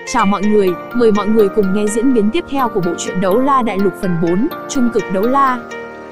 Chào mọi người, mời mọi người cùng nghe diễn biến tiếp theo của bộ truyện Đấu La Đại Lục phần 4, Trung cực đấu la.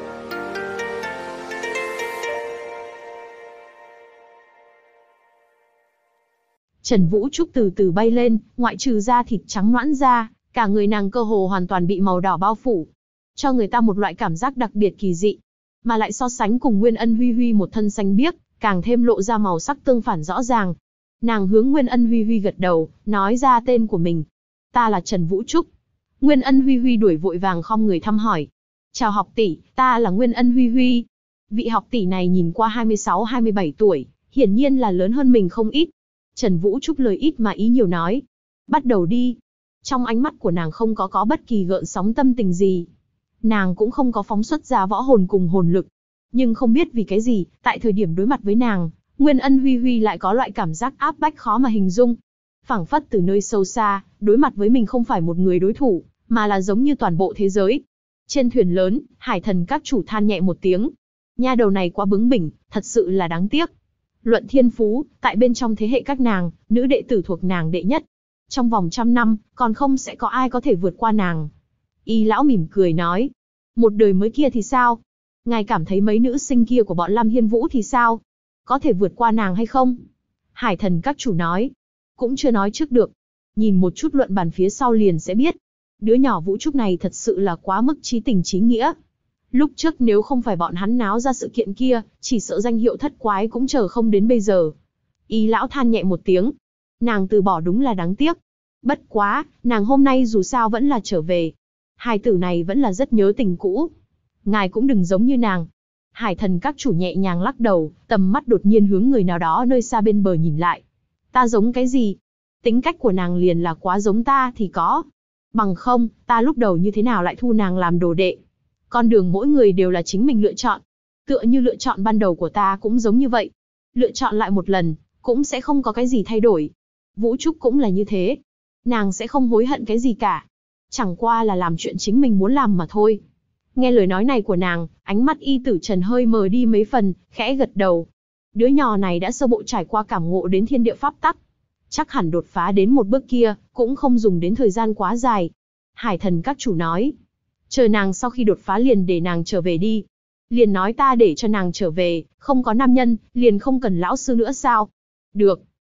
Trần Vũ Trúc từ từ bay lên, ngoại trừ da thịt trắng nõn ra, cả người nàng cơ hồ hoàn toàn bị màu đỏ bao phủ, cho người ta một loại cảm giác đặc biệt kỳ dị, mà lại so sánh cùng Nguyên Ân Huy Huy một thân xanh biếc, càng thêm lộ ra màu sắc tương phản rõ ràng. Nàng hướng Nguyên Ân Huy Huy gật đầu, nói ra tên của mình. Ta là Trần Vũ Trúc. Nguyên Ân Huy Huy đuổi vội vàng khom người thăm hỏi. Chào học tỷ, ta là Nguyên Ân Huy Huy. Vị học tỷ này nhìn qua 26-27 tuổi, hiển nhiên là lớn hơn mình không ít. Trần Vũ Trúc lời ít mà ý nhiều nói. Bắt đầu đi. Trong ánh mắt của nàng không có bất kỳ gợn sóng tâm tình gì. Nàng cũng không có phóng xuất ra võ hồn cùng hồn lực. Nhưng không biết vì cái gì, tại thời điểm đối mặt với nàng, Nguyên Ân Huy Huy lại có loại cảm giác áp bách khó mà hình dung. Phảng phất từ nơi sâu xa, đối mặt với mình không phải một người đối thủ, mà là giống như toàn bộ thế giới. Trên thuyền lớn, Hải Thần các chủ than nhẹ một tiếng. Nha đầu này quá bướng bỉnh, thật sự là đáng tiếc. Luận thiên phú, tại bên trong thế hệ các nàng, nữ đệ tử thuộc nàng đệ nhất. Trong vòng 100 năm, còn không sẽ có ai có thể vượt qua nàng. Y lão mỉm cười nói. Một đời mới kia thì sao? Ngài cảm thấy mấy nữ sinh kia của bọn Lam Hiên Vũ thì sao? Có thể vượt qua nàng hay không? Hải Thần các chủ nói. Cũng chưa nói trước được. Nhìn một chút luận bàn phía sau liền sẽ biết. Đứa nhỏ Vũ Trúc này thật sự là quá mức chí tình chí nghĩa. Lúc trước nếu không phải bọn hắn náo ra sự kiện kia, chỉ sợ danh hiệu thất quái cũng chờ không đến bây giờ. Y lão than nhẹ một tiếng. Nàng từ bỏ đúng là đáng tiếc. Bất quá, nàng hôm nay dù sao vẫn là trở về. Hài tử này vẫn là rất nhớ tình cũ. Ngài cũng đừng giống như nàng. Hải Thần các chủ nhẹ nhàng lắc đầu, tầm mắt đột nhiên hướng người nào đó nơi xa bên bờ nhìn lại. Ta giống cái gì? Tính cách của nàng liền là quá giống ta thì có. Bằng không, ta lúc đầu như thế nào lại thu nàng làm đồ đệ? Con đường mỗi người đều là chính mình lựa chọn. Tựa như lựa chọn ban đầu của ta cũng giống như vậy. Lựa chọn lại một lần, cũng sẽ không có cái gì thay đổi. Vũ Trúc cũng là như thế. Nàng sẽ không hối hận cái gì cả. Chẳng qua là làm chuyện chính mình muốn làm mà thôi. Nghe lời nói này của nàng, ánh mắt y tử Trần hơi mờ đi mấy phần, khẽ gật đầu. Đứa nhỏ này đã sơ bộ trải qua cảm ngộ đến thiên địa pháp tắc. Chắc hẳn đột phá đến một bước kia, cũng không dùng đến thời gian quá dài. Hải Thần các chủ nói. Chờ nàng sau khi đột phá liền để nàng trở về đi. Liền nói ta để cho nàng trở về, không có nam nhân, liền không cần lão sư nữa sao? Được.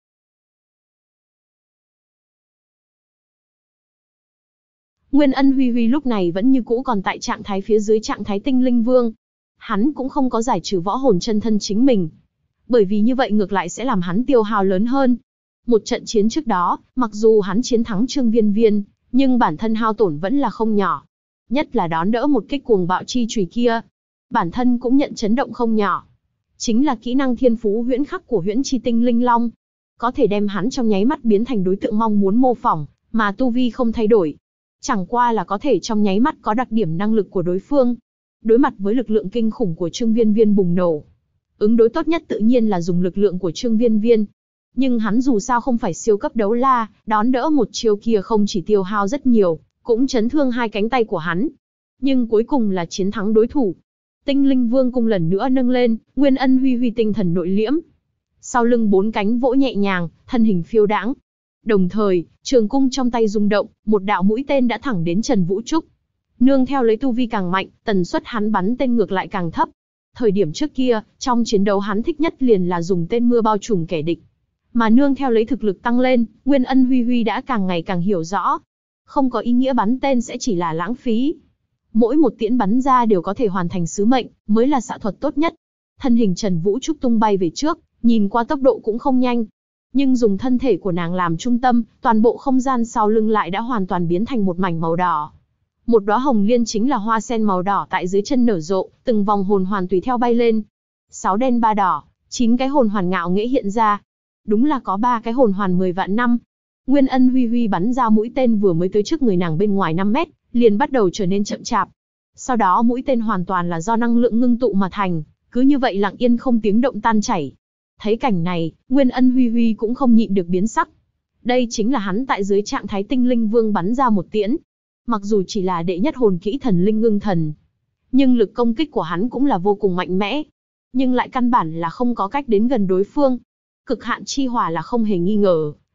Nguyên Ân Huy Huy lúc này vẫn như cũ còn tại trạng thái phía dưới trạng thái tinh linh vương. Hắn cũng không có giải trừ võ hồn chân thân chính mình. Bởi vì như vậy ngược lại sẽ làm hắn tiêu hao lớn hơn. Một trận chiến trước đó, mặc dù hắn chiến thắng Trương Viên Viên, nhưng bản thân hao tổn vẫn là không nhỏ. Nhất là đón đỡ một kích cuồng bạo chi chùy kia. Bản thân cũng nhận chấn động không nhỏ. Chính là kỹ năng thiên phú huyễn khắc của huyễn chi tinh linh long. Có thể đem hắn trong nháy mắt biến thành đối tượng mong muốn mô phỏng, mà tu vi không thay đổi. Chẳng qua là có thể trong nháy mắt có đặc điểm năng lực của đối phương. Đối mặt với lực lượng kinh khủng của Trương Viên Viên bùng nổ. Ứng đối tốt nhất tự nhiên là dùng lực lượng của Trương Viên Viên. Nhưng hắn dù sao không phải siêu cấp đấu la, đón đỡ một chiêu kia không chỉ tiêu hao rất nhiều, cũng chấn thương hai cánh tay của hắn. Nhưng cuối cùng là chiến thắng đối thủ. Tinh Linh Vương cung lần nữa nâng lên, Nguyên Ân Huy Huy tinh thần nội liễm. Sau lưng 4 cánh vỗ nhẹ nhàng, thân hình phiêu đãng. Đồng thời, trường cung trong tay rung động, một đạo mũi tên đã thẳng đến Trần Vũ Trúc. Nương theo lấy tu vi càng mạnh, tần suất hắn bắn tên ngược lại càng thấp. Thời điểm trước kia, trong chiến đấu hắn thích nhất liền là dùng tên mưa bao trùm kẻ địch. Mà nương theo lấy thực lực tăng lên, Nguyên Ân Huy Huy đã càng ngày càng hiểu rõ. Không có ý nghĩa bắn tên sẽ chỉ là lãng phí. Mỗi một tiễn bắn ra đều có thể hoàn thành sứ mệnh, mới là xạ thuật tốt nhất. Thân hình Trần Vũ Trúc tung bay về trước, nhìn qua tốc độ cũng không nhanh. Nhưng dùng thân thể của nàng làm trung tâm, toàn bộ không gian sau lưng lại đã hoàn toàn biến thành một mảnh màu đỏ. Một đóa hồng liên chính là hoa sen màu đỏ tại dưới chân nở rộ, từng vòng hồn hoàn tùy theo bay lên. 6 đen 3 đỏ, 9 cái hồn hoàn ngạo nghễ hiện ra. Đúng là có 3 cái hồn hoàn 10 vạn năm. Nguyên Ân Huy Huy bắn ra mũi tên vừa mới tới trước người nàng bên ngoài 5 mét, liền bắt đầu trở nên chậm chạp. Sau đó mũi tên hoàn toàn là do năng lượng ngưng tụ mà thành, cứ như vậy lặng yên không tiếng động tan chảy. Thấy cảnh này, Nguyên Ân Huy Huy cũng không nhịn được biến sắc. Đây chính là hắn tại dưới trạng thái tinh linh vương bắn ra một tiễn. Mặc dù chỉ là đệ nhất hồn kỹ thần linh ngưng thần, nhưng lực công kích của hắn cũng là vô cùng mạnh mẽ. Nhưng lại căn bản là không có cách đến gần đối phương. Cực hạn chi hỏa là không hề nghi ngờ,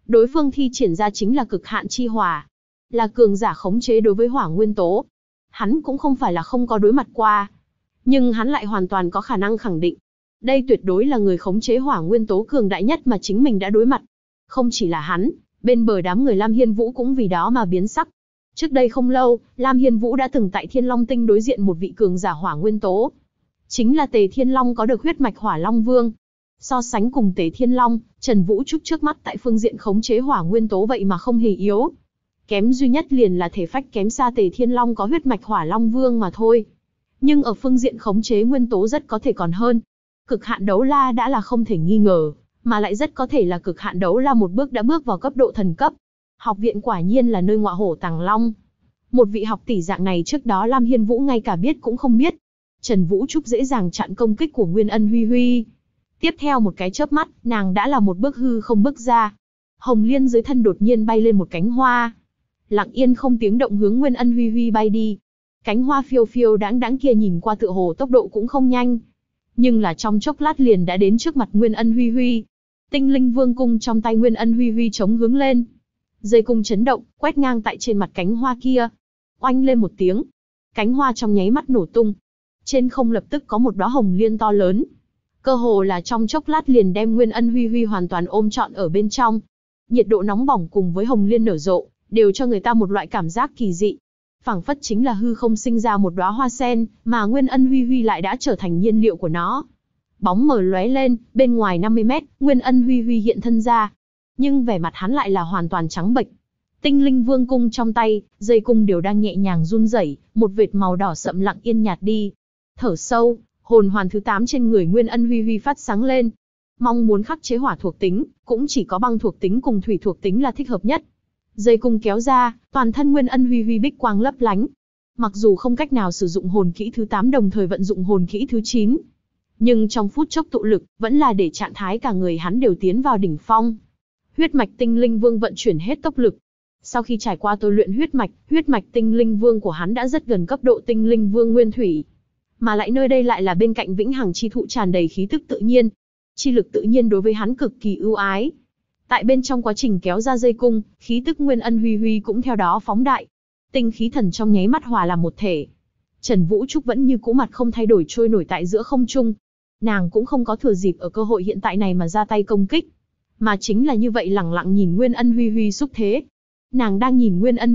Đối phương thi triển ra chính là cực hạn chi hỏa, là cường giả khống chế đối với hỏa nguyên tố. Hắn cũng không phải là không có đối mặt qua, nhưng hắn lại hoàn toàn có khả năng khẳng định, đây tuyệt đối là người khống chế hỏa nguyên tố cường đại nhất mà chính mình đã đối mặt. Không chỉ là hắn, bên bờ đám người Lam Hiên Vũ cũng vì đó mà biến sắc. Trước đây không lâu, Lam Hiên Vũ đã từng tại Thiên Long Tinh đối diện một vị cường giả hỏa nguyên tố. Chính là Tề Thiên Long có được huyết mạch Hỏa Long Vương. So sánh cùng Tề Thiên Long, Trần Vũ Trúc trước mắt tại phương diện khống chế hỏa nguyên tố vậy mà không hề yếu. Kém duy nhất liền là thể phách kém xa Tề Thiên Long có huyết mạch Hỏa Long Vương mà thôi. Nhưng ở phương diện khống chế nguyên tố rất có thể còn hơn. Cực hạn đấu la đã là không thể nghi ngờ, mà lại rất có thể là cực hạn đấu la một bước đã bước vào cấp độ thần cấp. Học viện quả nhiên là nơi ngọa hổ tàng long. Một vị học tỷ dạng này trước đó Lam Hiên Vũ ngay cả biết cũng không biết. Trần Vũ Trúc dễ dàng chặn công kích của Nguyên Ân Huy Huy. Tiếp theo một cái chớp mắt, nàng đã là một bước hư không bước ra. Hồng Liên dưới thân đột nhiên bay lên một cánh hoa. Lặng yên không tiếng động hướng Nguyên Ân Huy Huy bay đi. Cánh hoa phiêu phiêu đãng đãng kia nhìn qua tựa hồ tốc độ cũng không nhanh. Nhưng là trong chốc lát liền đã đến trước mặt Nguyên Ân Huy Huy. Tinh linh vương cung trong tay Nguyên Ân Huy Huy chống hướng lên. Dây cung chấn động, quét ngang tại trên mặt cánh hoa kia. Oanh lên một tiếng. Cánh hoa trong nháy mắt nổ tung. Trên không lập tức có một đóa hồng liên to lớn. Cơ hồ là trong chốc lát liền đem Nguyên Ân Huy Huy hoàn toàn ôm trọn ở bên trong. Nhiệt độ nóng bỏng cùng với hồng liên nở rộ, đều cho người ta một loại cảm giác kỳ dị. Phảng phất chính là hư không sinh ra một đóa hoa sen, mà Nguyên Ân Huy Huy lại đã trở thành nhiên liệu của nó. Bóng mờ lóe lên, bên ngoài 50 mét, Nguyên Ân Huy Huy hiện thân ra. Nhưng vẻ mặt hắn lại là hoàn toàn trắng bệch. Tinh linh vương cung trong tay, dây cung đều đang nhẹ nhàng run rẩy, một vệt màu đỏ sậm lặng yên nhạt đi. Thở sâu, hồn hoàn thứ 8 trên người Nguyên Ân Huy Huy phát sáng lên. Mong muốn khắc chế hỏa thuộc tính, cũng chỉ có băng thuộc tính cùng thủy thuộc tính là thích hợp nhất. Dây cung kéo ra, toàn thân Nguyên Ân Huy Huy bích quang lấp lánh. Mặc dù không cách nào sử dụng hồn kỹ thứ 8 đồng thời vận dụng hồn kỹ thứ 9, nhưng trong phút chốc tụ lực, vẫn là để trạng thái cả người hắn đều tiến vào đỉnh phong. Huyết mạch tinh linh vương vận chuyển hết tốc lực. Sau khi trải qua tôi luyện huyết mạch tinh linh vương của hắn đã rất gần cấp độ tinh linh vương nguyên thủy. Mà lại nơi đây lại là bên cạnh vĩnh hằng chi thụ tràn đầy khí tức tự nhiên. Chi lực tự nhiên đối với hắn cực kỳ ưu ái. Tại bên trong quá trình kéo ra dây cung, khí tức Nguyên Ân Huy Huy cũng theo đó phóng đại. Tinh khí thần trong nháy mắt hòa làm một thể. Trần Vũ Trúc vẫn như cũ mặt không thay đổi trôi nổi tại giữa không trung. Nàng cũng không có thừa dịp ở cơ hội hiện tại này mà ra tay công kích, mà chính là như vậy lẳng lặng nhìn Nguyên Ân Huy Huy xúc thế. Nàng đang nhìn Nguyên Ân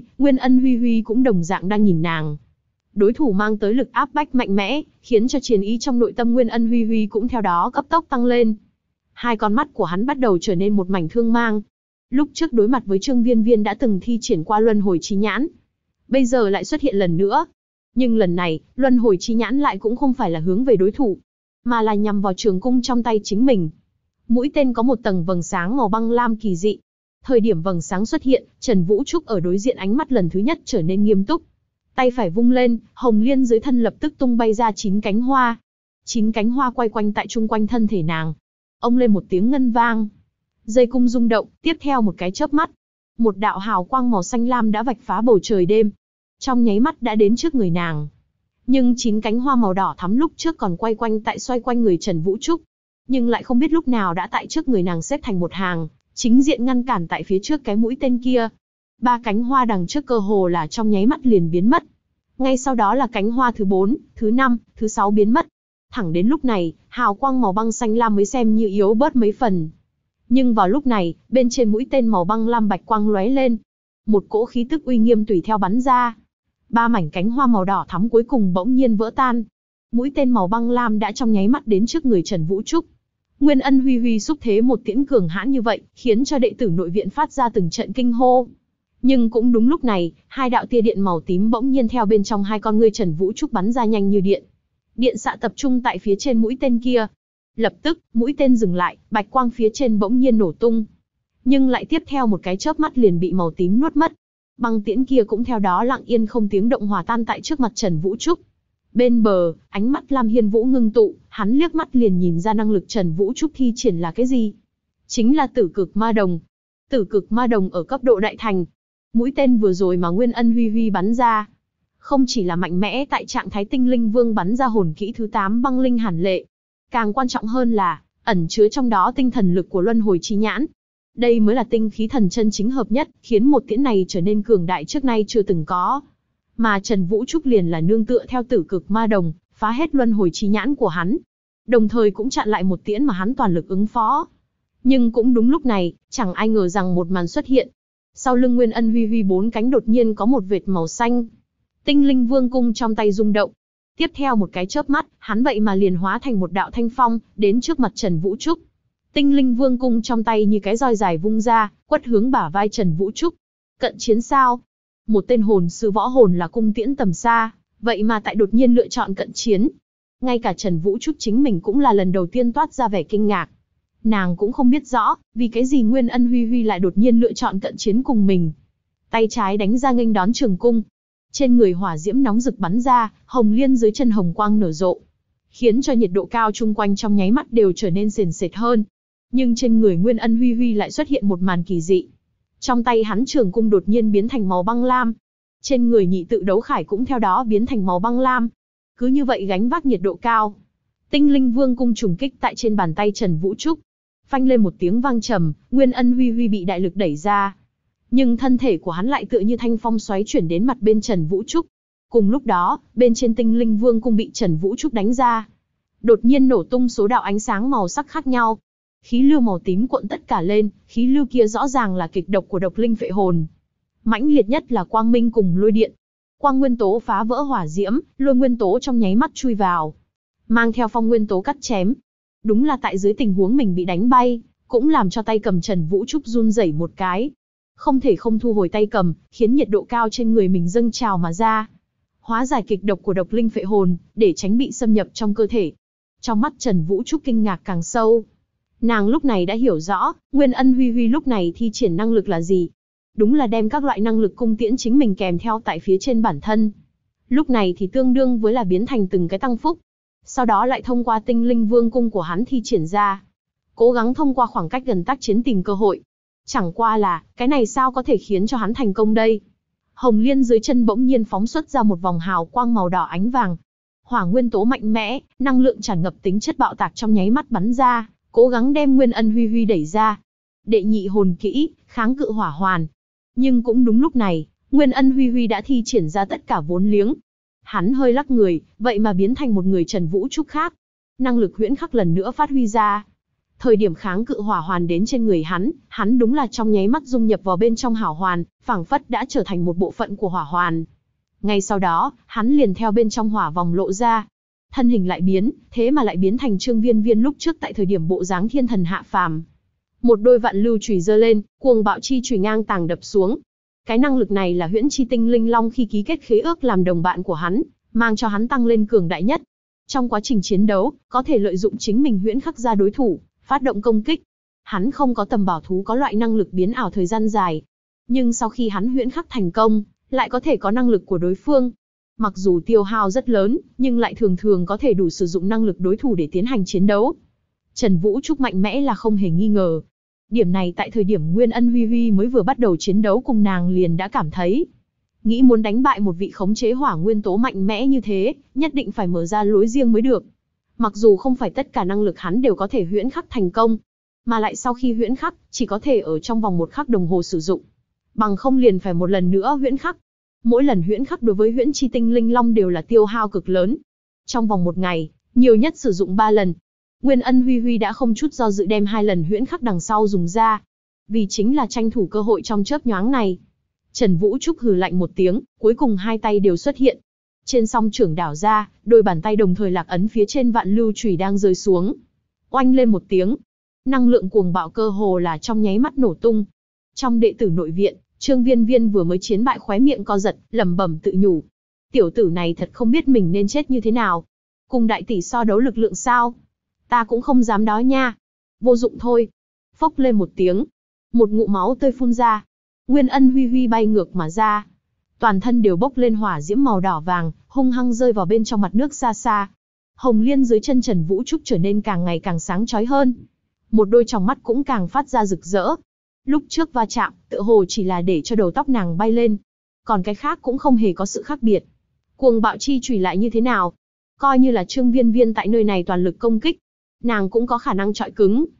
Huy Huy cũng đồng dạng đang nhìn nàng. Đối thủ mang tới lực áp bách mạnh mẽ, khiến cho chiến ý trong nội tâm Nguyên Ân Huy Huy cũng theo đó cấp tốc tăng lên. Hai con mắt của hắn bắt đầu trở nên một mảnh thương mang. Lúc trước đối mặt với Trương Viên Viên đã từng thi triển qua luân hồi chi nhãn, bây giờ lại xuất hiện lần nữa. Nhưng lần này, luân hồi chi nhãn lại cũng không phải là hướng về đối thủ, mà là nhằm vào trường cung trong tay chính mình. Mũi tên có một tầng vầng sáng màu băng lam kỳ dị. Thời điểm vầng sáng xuất hiện, Trần Vũ Trúc ở đối diện ánh mắt lần thứ nhất trở nên nghiêm túc. Tay phải vung lên, hồng liên dưới thân lập tức tung bay ra 9 cánh hoa. 9 cánh hoa quay quanh tại chung quanh thân thể nàng. Ông lên một tiếng ngân vang. Dây cung rung động, tiếp theo một cái chớp mắt. Một đạo hào quang màu xanh lam đã vạch phá bầu trời đêm. Trong nháy mắt đã đến trước người nàng. Nhưng 9 cánh hoa màu đỏ thắm lúc trước còn quay quanh tại xoay quanh người Trần Vũ Trúc. Nhưng lại không biết lúc nào đã tại trước người nàng xếp thành một hàng, chính diện ngăn cản tại phía trước cái mũi tên kia. 3 cánh hoa đằng trước cơ hồ là trong nháy mắt liền biến mất. Ngay sau đó là cánh hoa thứ 4, thứ 5, thứ 6 biến mất. Thẳng đến lúc này, hào quang màu băng xanh lam mới xem như yếu bớt mấy phần. Nhưng vào lúc này, bên trên mũi tên màu băng lam bạch quang lóe lên. Một cỗ khí tức uy nghiêm tùy theo bắn ra. 3 mảnh cánh hoa màu đỏ thắm cuối cùng bỗng nhiên vỡ tan. Mũi tên màu băng lam đã trong nháy mắt đến trước người Trần Vũ Trúc. Nguyên Ân Huy Huy xúc thế một tiễn cường hãn như vậy, khiến cho đệ tử nội viện phát ra từng trận kinh hô. Nhưng cũng đúng lúc này, 2 đạo tia điện màu tím bỗng nhiên theo bên trong 2 con ngươi Trần Vũ Trúc bắn ra nhanh như điện. Điện xạ tập trung tại phía trên mũi tên kia. Lập tức, mũi tên dừng lại, bạch quang phía trên bỗng nhiên nổ tung. Nhưng lại tiếp theo một cái chớp mắt liền bị màu tím nuốt mất. Băng tiễn kia cũng theo đó lặng yên không tiếng động hòa tan tại trước mặt Trần Vũ Trúc. Bên bờ, ánh mắt Lam Hiên Vũ ngưng tụ, hắn liếc mắt liền nhìn ra năng lực Trần Vũ Trúc thi triển là cái gì. Chính là tử cực ma đồng. Tử cực ma đồng ở cấp độ đại thành. Mũi tên vừa rồi mà Nguyên Ân Huy Huy bắn ra, không chỉ là mạnh mẽ tại trạng thái tinh linh vương bắn ra hồn kỹ thứ 8 băng linh hàn lệ. Càng quan trọng hơn là, ẩn chứa trong đó tinh thần lực của luân hồi chi nhãn. Đây mới là tinh khí thần chân chính hợp nhất, khiến một tiễn này trở nên cường đại trước nay chưa từng có. Mà Trần Vũ Trúc liền là nương tựa theo Tử Cực Ma Đồng, phá hết luân hồi chi nhãn của hắn, đồng thời cũng chặn lại một tiễn mà hắn toàn lực ứng phó. Nhưng cũng đúng lúc này, chẳng ai ngờ rằng một màn xuất hiện. Sau lưng Nguyên Ân Huy Huy bốn cánh đột nhiên có một vệt màu xanh. Tinh Linh Vương cung trong tay rung động. Tiếp theo một cái chớp mắt, hắn vậy mà liền hóa thành một đạo thanh phong, đến trước mặt Trần Vũ Trúc. Tinh Linh Vương cung trong tay như cái roi dài vung ra, quất hướng bả vai Trần Vũ Trúc. Cận chiến sao? Một tên hồn sư võ hồn là cung tiễn tầm xa, vậy mà tại đột nhiên lựa chọn cận chiến. Ngay cả Trần Vũ Trúc chính mình cũng là lần đầu tiên toát ra vẻ kinh ngạc. Nàng cũng không biết rõ, vì cái gì Nguyên Ân Huy Huy lại đột nhiên lựa chọn cận chiến cùng mình. Tay trái đánh ra nghênh đón trường cung. Trên người hỏa diễm nóng rực bắn ra, hồng liên dưới chân hồng quang nở rộ, khiến cho nhiệt độ cao chung quanh trong nháy mắt đều trở nên sền sệt hơn. Nhưng trên người Nguyên Ân Huy Huy lại xuất hiện một màn kỳ dị. Trong tay hắn trường cung đột nhiên biến thành màu băng lam. Trên người nhị tự đấu khải cũng theo đó biến thành màu băng lam. Cứ như vậy gánh vác nhiệt độ cao. Tinh Linh Vương cung trùng kích tại trên bàn tay Trần Vũ Trúc. Phanh lên một tiếng vang trầm, Nguyên Ân Huy Huy bị đại lực đẩy ra. Nhưng thân thể của hắn lại tựa như thanh phong xoáy chuyển đến mặt bên Trần Vũ Trúc. Cùng lúc đó, bên trên Tinh Linh Vương cung bị Trần Vũ Trúc đánh ra. Đột nhiên nổ tung số đạo ánh sáng màu sắc khác nhau. Khí lưu màu tím cuộn tất cả lên, khí lưu kia rõ ràng là kịch độc của độc linh phệ hồn. Mãnh liệt nhất là quang minh cùng lôi điện. Quang nguyên tố phá vỡ hỏa diễm, lôi nguyên tố trong nháy mắt chui vào, mang theo phong nguyên tố cắt chém. Đúng là tại dưới tình huống mình bị đánh bay, cũng làm cho tay cầm Trần Vũ Trúc run rẩy một cái. Không thể không thu hồi tay cầm, khiến nhiệt độ cao trên người mình dâng trào mà ra. Hóa giải kịch độc của độc linh phệ hồn, để tránh bị xâm nhập trong cơ thể. Trong mắt Trần Vũ Trúc kinh ngạc càng sâu. Nàng lúc này đã hiểu rõ, Nguyên Ân Huy Huy lúc này thi triển năng lực là gì. Đúng là đem các loại năng lực cung tiễn chính mình kèm theo tại phía trên bản thân. Lúc này thì tương đương với là biến thành từng cái tăng phúc. Sau đó lại thông qua Tinh Linh Vương cung của hắn thi triển ra. Cố gắng thông qua khoảng cách gần tác chiến tìm cơ hội. Chẳng qua là, cái này sao có thể khiến cho hắn thành công đây? Hồng liên dưới chân bỗng nhiên phóng xuất ra một vòng hào quang màu đỏ ánh vàng. Hỏa nguyên tố mạnh mẽ, năng lượng tràn ngập tính chất bạo tạc trong nháy mắt bắn ra, cố gắng đem Nguyên Ân Huy Huy đẩy ra. Đệ nhị hồn kỹ, kháng cự hỏa hoàn. Nhưng cũng đúng lúc này, Nguyên Ân Huy Huy đã thi triển ra tất cả vốn liếng. Hắn hơi lắc người, vậy mà biến thành một người Trần Vũ Trúc khác. Năng lực huyễn khắc lần nữa phát huy ra. Thời điểm kháng cự hỏa hoàn đến trên người hắn đúng là trong nháy mắt dung nhập vào bên trong hỏa hoàn, phảng phất đã trở thành một bộ phận của hỏa hoàn. Ngay sau đó, hắn liền theo bên trong hỏa vòng lộ ra. Thân hình lại biến, thế mà lại biến thành Trương Viên Viên lúc trước tại thời điểm bộ dáng thiên thần hạ phàm. Một đôi vạn lưu chùy giơ lên, cuồng bạo chi chùy ngang tàng đập xuống. Cái năng lực này là huyễn chi tinh linh long khi ký kết khế ước làm đồng bạn của hắn, mang cho hắn tăng lên cường đại nhất. Trong quá trình chiến đấu, có thể lợi dụng chính mình huyễn khắc ra đối thủ, phát động công kích. Hắn không có tầm bảo thú có loại năng lực biến ảo thời gian dài. Nhưng sau khi hắn huyễn khắc thành công, lại có thể có năng lực của đối phương. Mặc dù tiêu hao rất lớn, nhưng lại thường thường có thể đủ sử dụng năng lực đối thủ để tiến hành chiến đấu. Trần Vũ Trúc mạnh mẽ là không hề nghi ngờ. Điểm này tại thời điểm Nguyên Ân Huy Huy mới vừa bắt đầu chiến đấu cùng nàng liền đã cảm thấy. Nghĩ muốn đánh bại một vị khống chế hỏa nguyên tố mạnh mẽ như thế, nhất định phải mở ra lối riêng mới được. Mặc dù không phải tất cả năng lực hắn đều có thể huyễn khắc thành công, mà lại sau khi huyễn khắc, chỉ có thể ở trong vòng 1 khắc đồng hồ sử dụng. Bằng không liền phải một lần nữa huyễn khắc. Mỗi lần huyễn khắc đối với huyễn chi tinh linh long đều là tiêu hao cực lớn. Trong vòng 1 ngày, nhiều nhất sử dụng 3 lần. Nguyên Ân Huy Huy đã không chút do dự đem 2 lần huyễn khắc đằng sau dùng ra. Vì chính là tranh thủ cơ hội trong chớp nhoáng này. Trần Vũ Trúc hừ lạnh một tiếng, cuối cùng 2 tay đều xuất hiện. Trên song trưởng đảo ra, đôi bàn tay đồng thời lạc ấn phía trên vạn lưu chùy đang rơi xuống. Oanh lên một tiếng. Năng lượng cuồng bạo cơ hồ là trong nháy mắt nổ tung. Trong đệ tử nội viện, Trương Viên Viên vừa mới chiến bại khóe miệng co giật, lẩm bẩm tự nhủ. Tiểu tử này thật không biết mình nên chết như thế nào. Cùng đại tỷ so đấu lực lượng sao? Ta cũng không dám đó nha. Vô dụng thôi. Phốc lên một tiếng. Một ngụm máu tươi phun ra. Nguyên Ân Huy Huy bay ngược mà ra. Toàn thân đều bốc lên hỏa diễm màu đỏ vàng, hung hăng rơi vào bên trong mặt nước xa xa. Hồng liên dưới chân Trần Vũ Trúc trở nên càng ngày càng sáng chói hơn. Một đôi tròng mắt cũng càng phát ra rực rỡ. Lúc trước va chạm, tựa hồ chỉ là để cho đầu tóc nàng bay lên. Còn cái khác cũng không hề có sự khác biệt. Cuồng bạo chi chùy lại như thế nào? Coi như là Trương Viên Viên tại nơi này toàn lực công kích, nàng cũng có khả năng chọi cứng.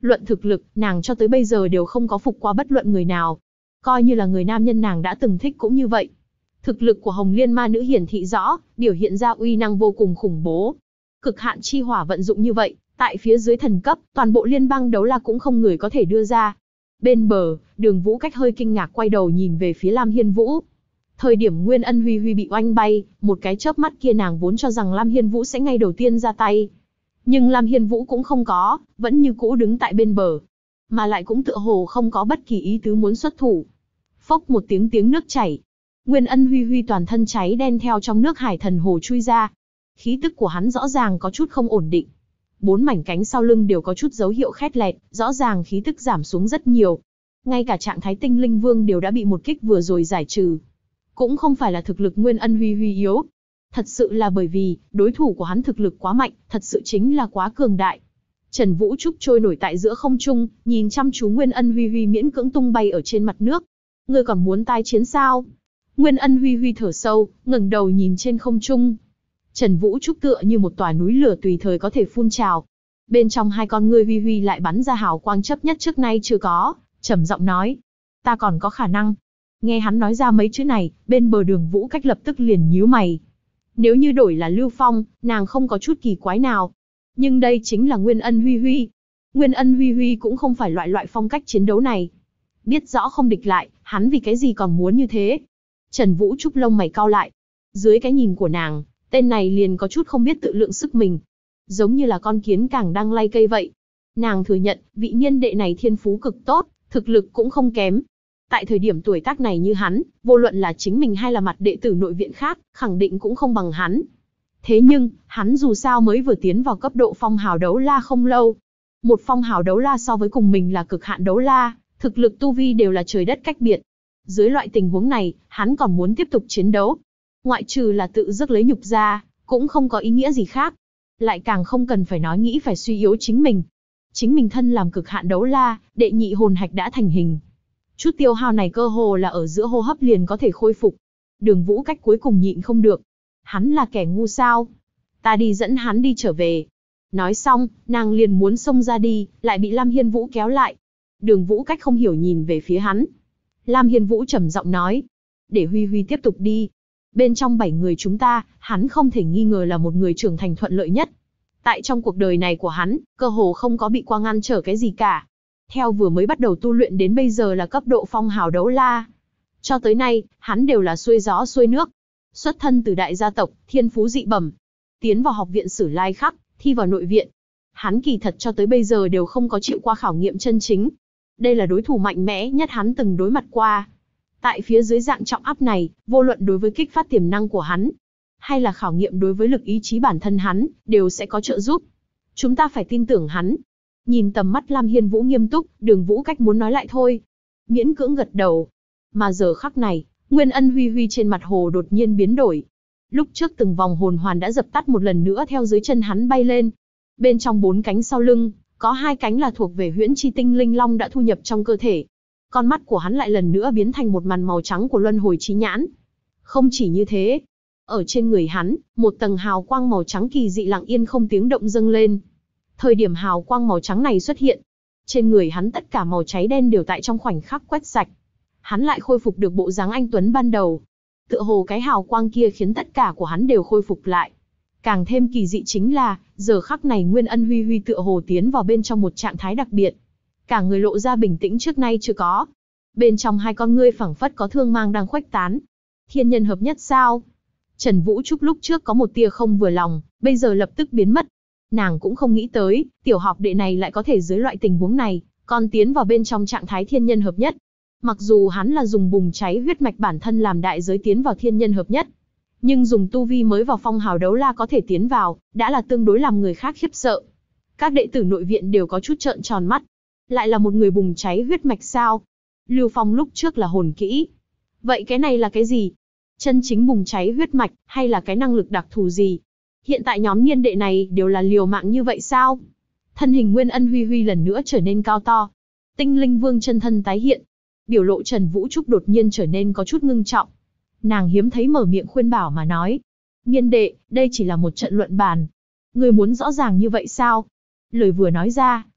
Luận thực lực, nàng cho tới bây giờ đều không có phục qua bất luận người nào. Coi như là người nam nhân nàng đã từng thích cũng như vậy. Thực lực của Hồng Liên ma nữ hiển thị rõ, biểu hiện ra uy năng vô cùng khủng bố. Cực hạn chi hỏa vận dụng như vậy, tại phía dưới thần cấp, toàn bộ liên bang đấu la cũng không người có thể đưa ra. Bên bờ, Đường Vũ Cách hơi kinh ngạc quay đầu nhìn về phía Lam Hiên Vũ. Thời điểm Nguyên Ân Huy Huy bị oanh bay, một cái chớp mắt kia nàng vốn cho rằng Lam Hiên Vũ sẽ ngay đầu tiên ra tay. Nhưng Lam Hiên Vũ cũng không có, vẫn như cũ đứng tại bên bờ. Mà lại cũng tựa hồ không có bất kỳ ý tứ muốn xuất thủ. Phốc một tiếng nước chảy. Nguyên Ân Huy Huy toàn thân cháy đen theo trong nước hải thần hồ chui ra. Khí tức của hắn rõ ràng có chút không ổn định. 4 mảnh cánh sau lưng đều có chút dấu hiệu khét lẹt, rõ ràng khí tức giảm xuống rất nhiều. Ngay cả trạng thái tinh linh vương đều đã bị một kích vừa rồi giải trừ. Cũng không phải là thực lực Nguyên Ân Huy Huy yếu. Thật sự là bởi vì, đối thủ của hắn thực lực quá mạnh, thật sự chính là quá cường đại. Trần Vũ Trúc trôi nổi tại giữa không trung, nhìn chăm chú Nguyên Ân Huy Huy miễn cưỡng tung bay ở trên mặt nước. Ngươi còn muốn tái chiến sao? Nguyên Ân Huy Huy thở sâu, ngẩng đầu nhìn trên không trung. Trần Vũ Trúc tựa như một tòa núi lửa tùy thời có thể phun trào. Bên trong hai con ngươi Huy Huy lại bắn ra hào quang chấp nhất trước nay chưa có, trầm giọng nói: "Ta còn có khả năng." Nghe hắn nói ra mấy chữ này, bên bờ Đường Vũ Cách lập tức liền nhíu mày. Nếu như đổi là Lưu Phong, nàng không có chút kỳ quái nào. Nhưng đây chính là Nguyên Ân Huy Huy. Nguyên Ân Huy Huy cũng không phải loại phong cách chiến đấu này. Biết rõ không địch lại, hắn vì cái gì còn muốn như thế? Trần Vũ Trúc lông mày cau lại. Dưới cái nhìn của nàng, tên này liền có chút không biết tự lượng sức mình. Giống như là con kiến càng đang lay cây vậy. Nàng thừa nhận, vị niên đệ này thiên phú cực tốt, thực lực cũng không kém. Tại thời điểm tuổi tác này như hắn, vô luận là chính mình hay là mặt đệ tử nội viện khác, khẳng định cũng không bằng hắn. Thế nhưng, hắn dù sao mới vừa tiến vào cấp độ phong hào đấu la không lâu. Một phong hào đấu la so với cùng mình là cực hạn đấu la, thực lực tu vi đều là trời đất cách biệt. Dưới loại tình huống này, hắn còn muốn tiếp tục chiến đấu. Ngoại trừ là tự rước lấy nhục ra, cũng không có ý nghĩa gì khác. Lại càng không cần phải nói nghĩ phải suy yếu chính mình. Chính mình thân làm cực hạn đấu la, đệ nhị hồn hạch đã thành hình. Chút tiêu hao này cơ hồ là ở giữa hô hấp liền có thể khôi phục. Đường Vũ Cách cuối cùng nhịn không được. Hắn là kẻ ngu sao? Ta đi dẫn hắn đi trở về. Nói xong, nàng liền muốn xông ra đi, lại bị Lam Hiên Vũ kéo lại. Đường Vũ Cách không hiểu nhìn về phía hắn. Lam Hiên Vũ trầm giọng nói: "Để Huy Huy tiếp tục đi. Bên trong 7 người chúng ta, hắn không thể nghi ngờ là một người trưởng thành thuận lợi nhất. Tại trong cuộc đời này của hắn, cơ hồ không có bị qua ngăn trở cái gì cả. Theo vừa mới bắt đầu tu luyện đến bây giờ là cấp độ phong hào đấu la. Cho tới nay, hắn đều là xuôi gió xuôi nước. Xuất thân từ đại gia tộc, thiên phú dị bẩm. Tiến vào học viện Sử Lai Khắc, thi vào nội viện. Hắn kỳ thật cho tới bây giờ đều không có chịu qua khảo nghiệm chân chính. Đây là đối thủ mạnh mẽ nhất hắn từng đối mặt qua. Tại phía dưới dạng trọng áp này, vô luận đối với kích phát tiềm năng của hắn, hay là khảo nghiệm đối với lực ý chí bản thân hắn, đều sẽ có trợ giúp. Chúng ta phải tin tưởng hắn." Nhìn tầm mắt Lam Hiên Vũ nghiêm túc, Đường Vũ Cách muốn nói lại thôi. Miễn cưỡng gật đầu. Mà giờ khắc này, Nguyên Ân Huy Huy trên mặt hồ đột nhiên biến đổi. Lúc trước từng vòng hồn hoàn đã dập tắt một lần nữa theo dưới chân hắn bay lên. Bên trong 4 cánh sau lưng, có 2 cánh là thuộc về huyễn chi tinh linh long đã thu nhập trong cơ thể. Con mắt của hắn lại lần nữa biến thành một màn màu trắng của luân hồi chi nhãn. Không chỉ như thế, ở trên người hắn, một tầng hào quang màu trắng kỳ dị lặng yên không tiếng động dâng lên. Thời điểm hào quang màu trắng này xuất hiện, trên người hắn tất cả màu cháy đen đều tại trong khoảnh khắc quét sạch. Hắn lại khôi phục được bộ dáng anh tuấn ban đầu. Tựa hồ cái hào quang kia khiến tất cả của hắn đều khôi phục lại. Càng thêm kỳ dị chính là, giờ khắc này Nguyên Ân Huy Huy tựa hồ tiến vào bên trong một trạng thái đặc biệt. Cả người lộ ra bình tĩnh trước nay chưa có. Bên trong hai con ngươi phảng phất có thương mang đang khuếch tán. Thiên nhân hợp nhất sao? Trần Vũ Trúc lúc trước có một tia không vừa lòng, bây giờ lập tức biến mất. Nàng cũng không nghĩ tới, tiểu học đệ này lại có thể dưới loại tình huống này, còn tiến vào bên trong trạng thái thiên nhân hợp nhất. Mặc dù hắn là dùng bùng cháy huyết mạch bản thân làm đại giới tiến vào thiên nhân hợp nhất, nhưng dùng tu vi mới vào phong hào đấu la có thể tiến vào, đã là tương đối làm người khác khiếp sợ. Các đệ tử nội viện đều có chút trợn tròn mắt. Lại là một người bùng cháy huyết mạch sao? Lưu Phong lúc trước là hồn kỹ. Vậy cái này là cái gì? Chân chính bùng cháy huyết mạch, hay là cái năng lực đặc thù gì? Hiện tại nhóm niên đệ này đều là liều mạng như vậy sao? Thân hình Nguyên Ân Huy Huy lần nữa trở nên cao to. Tinh Linh Vương chân thân tái hiện. Biểu lộ Trần Vũ Trúc đột nhiên trở nên có chút ngưng trọng. Nàng hiếm thấy mở miệng khuyên bảo mà nói. Niên đệ, đây chỉ là một trận luận bàn. Người muốn rõ ràng như vậy sao? Lời vừa nói ra,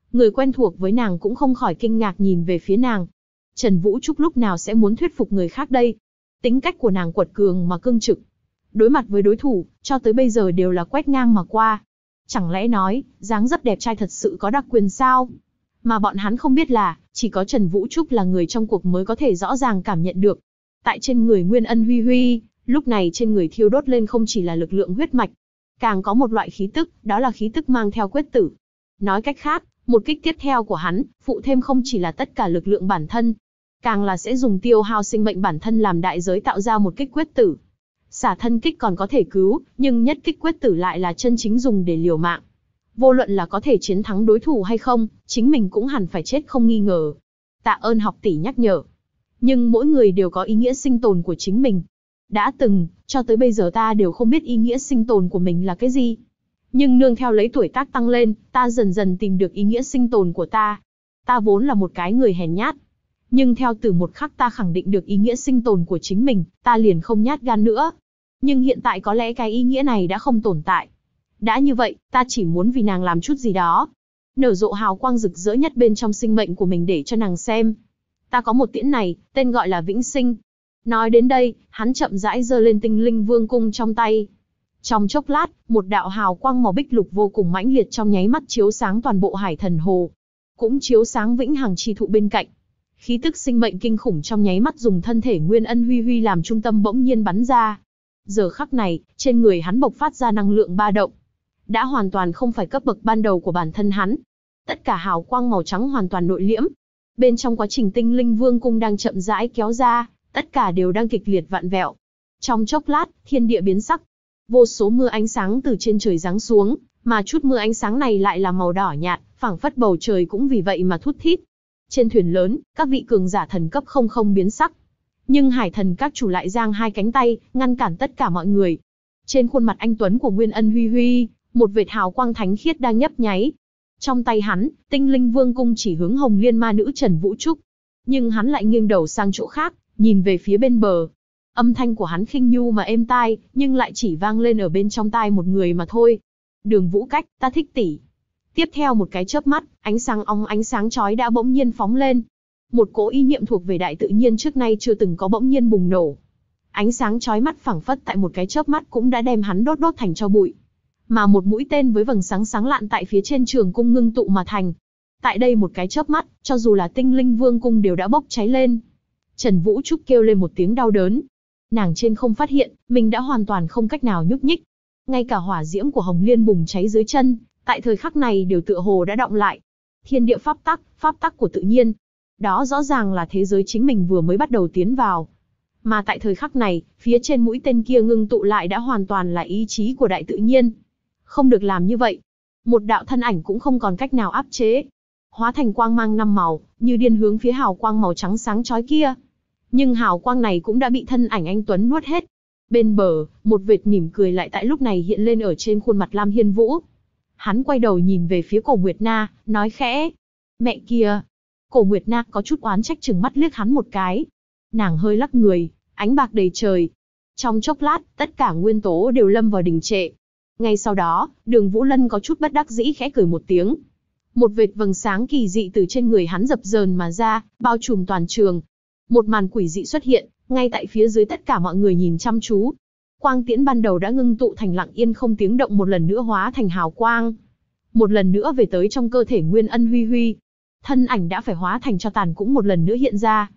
Người quen thuộc với nàng cũng không khỏi kinh ngạc nhìn về phía nàng. Trần Vũ Trúc lúc nào sẽ muốn thuyết phục người khác đây? Tính cách của nàng quật cường mà cương trực. Đối mặt với đối thủ, cho tới bây giờ đều là quét ngang mà qua. Chẳng lẽ nói, dáng dấp đẹp trai thật sự có đặc quyền sao? Mà bọn hắn không biết là, chỉ có Trần Vũ Trúc là người trong cuộc mới có thể rõ ràng cảm nhận được. Tại trên người Nguyên Ân Huy Huy, lúc này trên người thiêu đốt lên không chỉ là lực lượng huyết mạch, càng có một loại khí tức, đó là khí tức mang theo quyết tử. Nói cách khác, một kích tiếp theo của hắn, phụ thêm không chỉ là tất cả lực lượng bản thân, càng là sẽ dùng tiêu hao sinh mệnh bản thân làm đại giới tạo ra một kích quyết tử. Xả thân kích còn có thể cứu, nhưng nhất kích quyết tử lại là chân chính dùng để liều mạng. Vô luận là có thể chiến thắng đối thủ hay không, chính mình cũng hẳn phải chết không nghi ngờ. Tạ ơn học tỷ nhắc nhở. Nhưng mỗi người đều có ý nghĩa sinh tồn của chính mình. Đã từng, cho tới bây giờ ta đều không biết ý nghĩa sinh tồn của mình là cái gì. Nhưng nương theo lấy tuổi tác tăng lên, ta dần dần tìm được ý nghĩa sinh tồn của ta. Ta vốn là một cái người hèn nhát. Nhưng theo từ một khắc ta khẳng định được ý nghĩa sinh tồn của chính mình, ta liền không nhát gan nữa. Nhưng hiện tại có lẽ cái ý nghĩa này đã không tồn tại. Đã như vậy, ta chỉ muốn vì nàng làm chút gì đó. Nở rộ hào quang rực rỡ nhất bên trong sinh mệnh của mình để cho nàng xem. Ta có một tiễn này, tên gọi là vĩnh sinh. Nói đến đây, hắn chậm rãi giơ lên tinh linh vương cung trong tay. Trong chốc lát, một đạo hào quang màu bích lục vô cùng mãnh liệt trong nháy mắt chiếu sáng toàn bộ Hải Thần Hồ. Cũng chiếu sáng vĩnh hằng chi thụ bên cạnh. Khí tức sinh mệnh kinh khủng trong nháy mắt dùng thân thể Nguyên Ân Huy Huy làm trung tâm bỗng nhiên bắn ra. Giờ khắc này, trên người hắn bộc phát ra năng lượng ba động. Đã hoàn toàn không phải cấp bậc ban đầu của bản thân hắn. Tất cả hào quang màu trắng hoàn toàn nội liễm. Bên trong quá trình tinh linh vương cung đang chậm rãi kéo ra, tất cả đều đang kịch liệt vặn vẹo. Trong chốc lát, thiên địa biến sắc. Vô số mưa ánh sáng từ trên trời giáng xuống, mà chút mưa ánh sáng này lại là màu đỏ nhạt, phảng phất bầu trời cũng vì vậy mà thút thít. Trên thuyền lớn, các vị cường giả thần cấp không biến sắc. Nhưng Hải Thần các chủ lại giang hai cánh tay, ngăn cản tất cả mọi người. Trên khuôn mặt anh tuấn của Nguyên Ân Huy Huy, một vệt hào quang thánh khiết đang nhấp nháy. Trong tay hắn, tinh linh vương cung chỉ hướng Hồng Liên ma nữ Trần Vũ Trúc. Nhưng hắn lại nghiêng đầu sang chỗ khác, nhìn về phía bên bờ. Âm thanh của hắn khinh nhu mà êm tai, nhưng lại chỉ vang lên ở bên trong tai một người mà thôi. Đường Vũ Cách, ta thích tỷ. Tiếp theo một cái chớp mắt, ánh sáng chói đã bỗng nhiên phóng lên. Một cỗ ý niệm thuộc về đại tự nhiên trước nay chưa từng có bỗng nhiên bùng nổ. Ánh sáng chói mắt phảng phất tại một cái chớp mắt cũng đã đem hắn đốt thành tro bụi. Mà một mũi tên với vầng sáng sáng lạn tại phía trên trường cung ngưng tụ mà thành. Tại đây một cái chớp mắt, cho dù là tinh linh vương cung đều đã bốc cháy lên. Trần Vũ Trúc kêu lên một tiếng đau đớn. Nàng trên không phát hiện, mình đã hoàn toàn không cách nào nhúc nhích. Ngay cả hỏa diễm của Hồng Liên bùng cháy dưới chân, tại thời khắc này đều tựa hồ đã động lại. Thiên địa pháp tắc của tự nhiên. Đó rõ ràng là thế giới chính mình vừa mới bắt đầu tiến vào. Mà tại thời khắc này, phía trên mũi tên kia ngưng tụ lại đã hoàn toàn là ý chí của đại tự nhiên. Không được làm như vậy. Một đạo thân ảnh cũng không còn cách nào áp chế. Hóa thành quang mang năm màu, như điên hướng phía hào quang màu trắng sáng chói kia. Nhưng hào quang này cũng đã bị thân ảnh anh tuấn nuốt hết. Bên bờ, một vệt mỉm cười lại tại lúc này hiện lên ở trên khuôn mặt Lam Hiên Vũ. Hắn quay đầu nhìn về phía Cổ Nguyệt Na, nói khẽ. Mẹ kia. Cổ Nguyệt Na có chút oán trách trừng mắt liếc hắn một cái. Nàng hơi lắc người, ánh bạc đầy trời. Trong chốc lát, tất cả nguyên tố đều lâm vào đình trệ. Ngay sau đó, Đường Vũ Lân có chút bất đắc dĩ khẽ cười một tiếng. Một vệt vầng sáng kỳ dị từ trên người hắn dập dờn mà ra, bao trùm toàn trường. Một màn quỷ dị xuất hiện, ngay tại phía dưới tất cả mọi người nhìn chăm chú. Quang tiễn ban đầu đã ngưng tụ thành lặng yên không tiếng động một lần nữa hóa thành hào quang. Một lần nữa về tới trong cơ thể Nguyên Ân Huy Huy. Thân ảnh đã phải hóa thành tro tàn cũng một lần nữa hiện ra.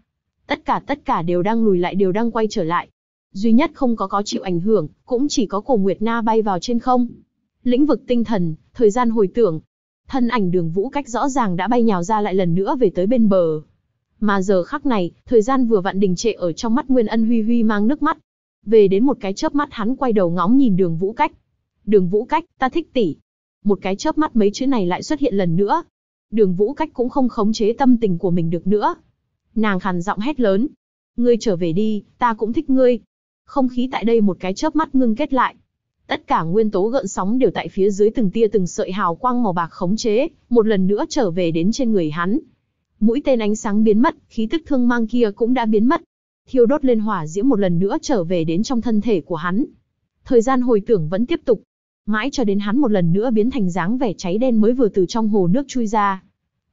Tất cả đều đang lùi lại đều đang quay trở lại. Duy nhất không có chịu ảnh hưởng, cũng chỉ có Cổ Nguyệt Na bay vào trên không. Lĩnh vực tinh thần, thời gian hồi tưởng. Thân ảnh Đường Vũ Cách rõ ràng đã bay nhào ra lại lần nữa về tới bên bờ. Mà giờ khắc này, thời gian vừa vặn đình trệ ở trong mắt Nguyên Ân Huy Huy mang nước mắt. Về đến một cái chớp mắt hắn quay đầu ngóng nhìn Đường Vũ Cách. Đường Vũ Cách, ta thích tỷ. Một cái chớp mắt mấy chữ này lại xuất hiện lần nữa. Đường Vũ Cách cũng không khống chế tâm tình của mình được nữa. Nàng khàn giọng hét lớn. Ngươi trở về đi, ta cũng thích ngươi. Không khí tại đây một cái chớp mắt ngưng kết lại. Tất cả nguyên tố gợn sóng đều tại phía dưới từng tia từng sợi hào quang màu bạc khống chế, một lần nữa trở về đến trên người hắn. Mũi tên ánh sáng biến mất, khí tức thương mang kia cũng đã biến mất. Thiêu đốt lên hỏa diễm một lần nữa trở về đến trong thân thể của hắn. Thời gian hồi tưởng vẫn tiếp tục. Mãi cho đến hắn một lần nữa biến thành dáng vẻ cháy đen mới vừa từ trong hồ nước chui ra.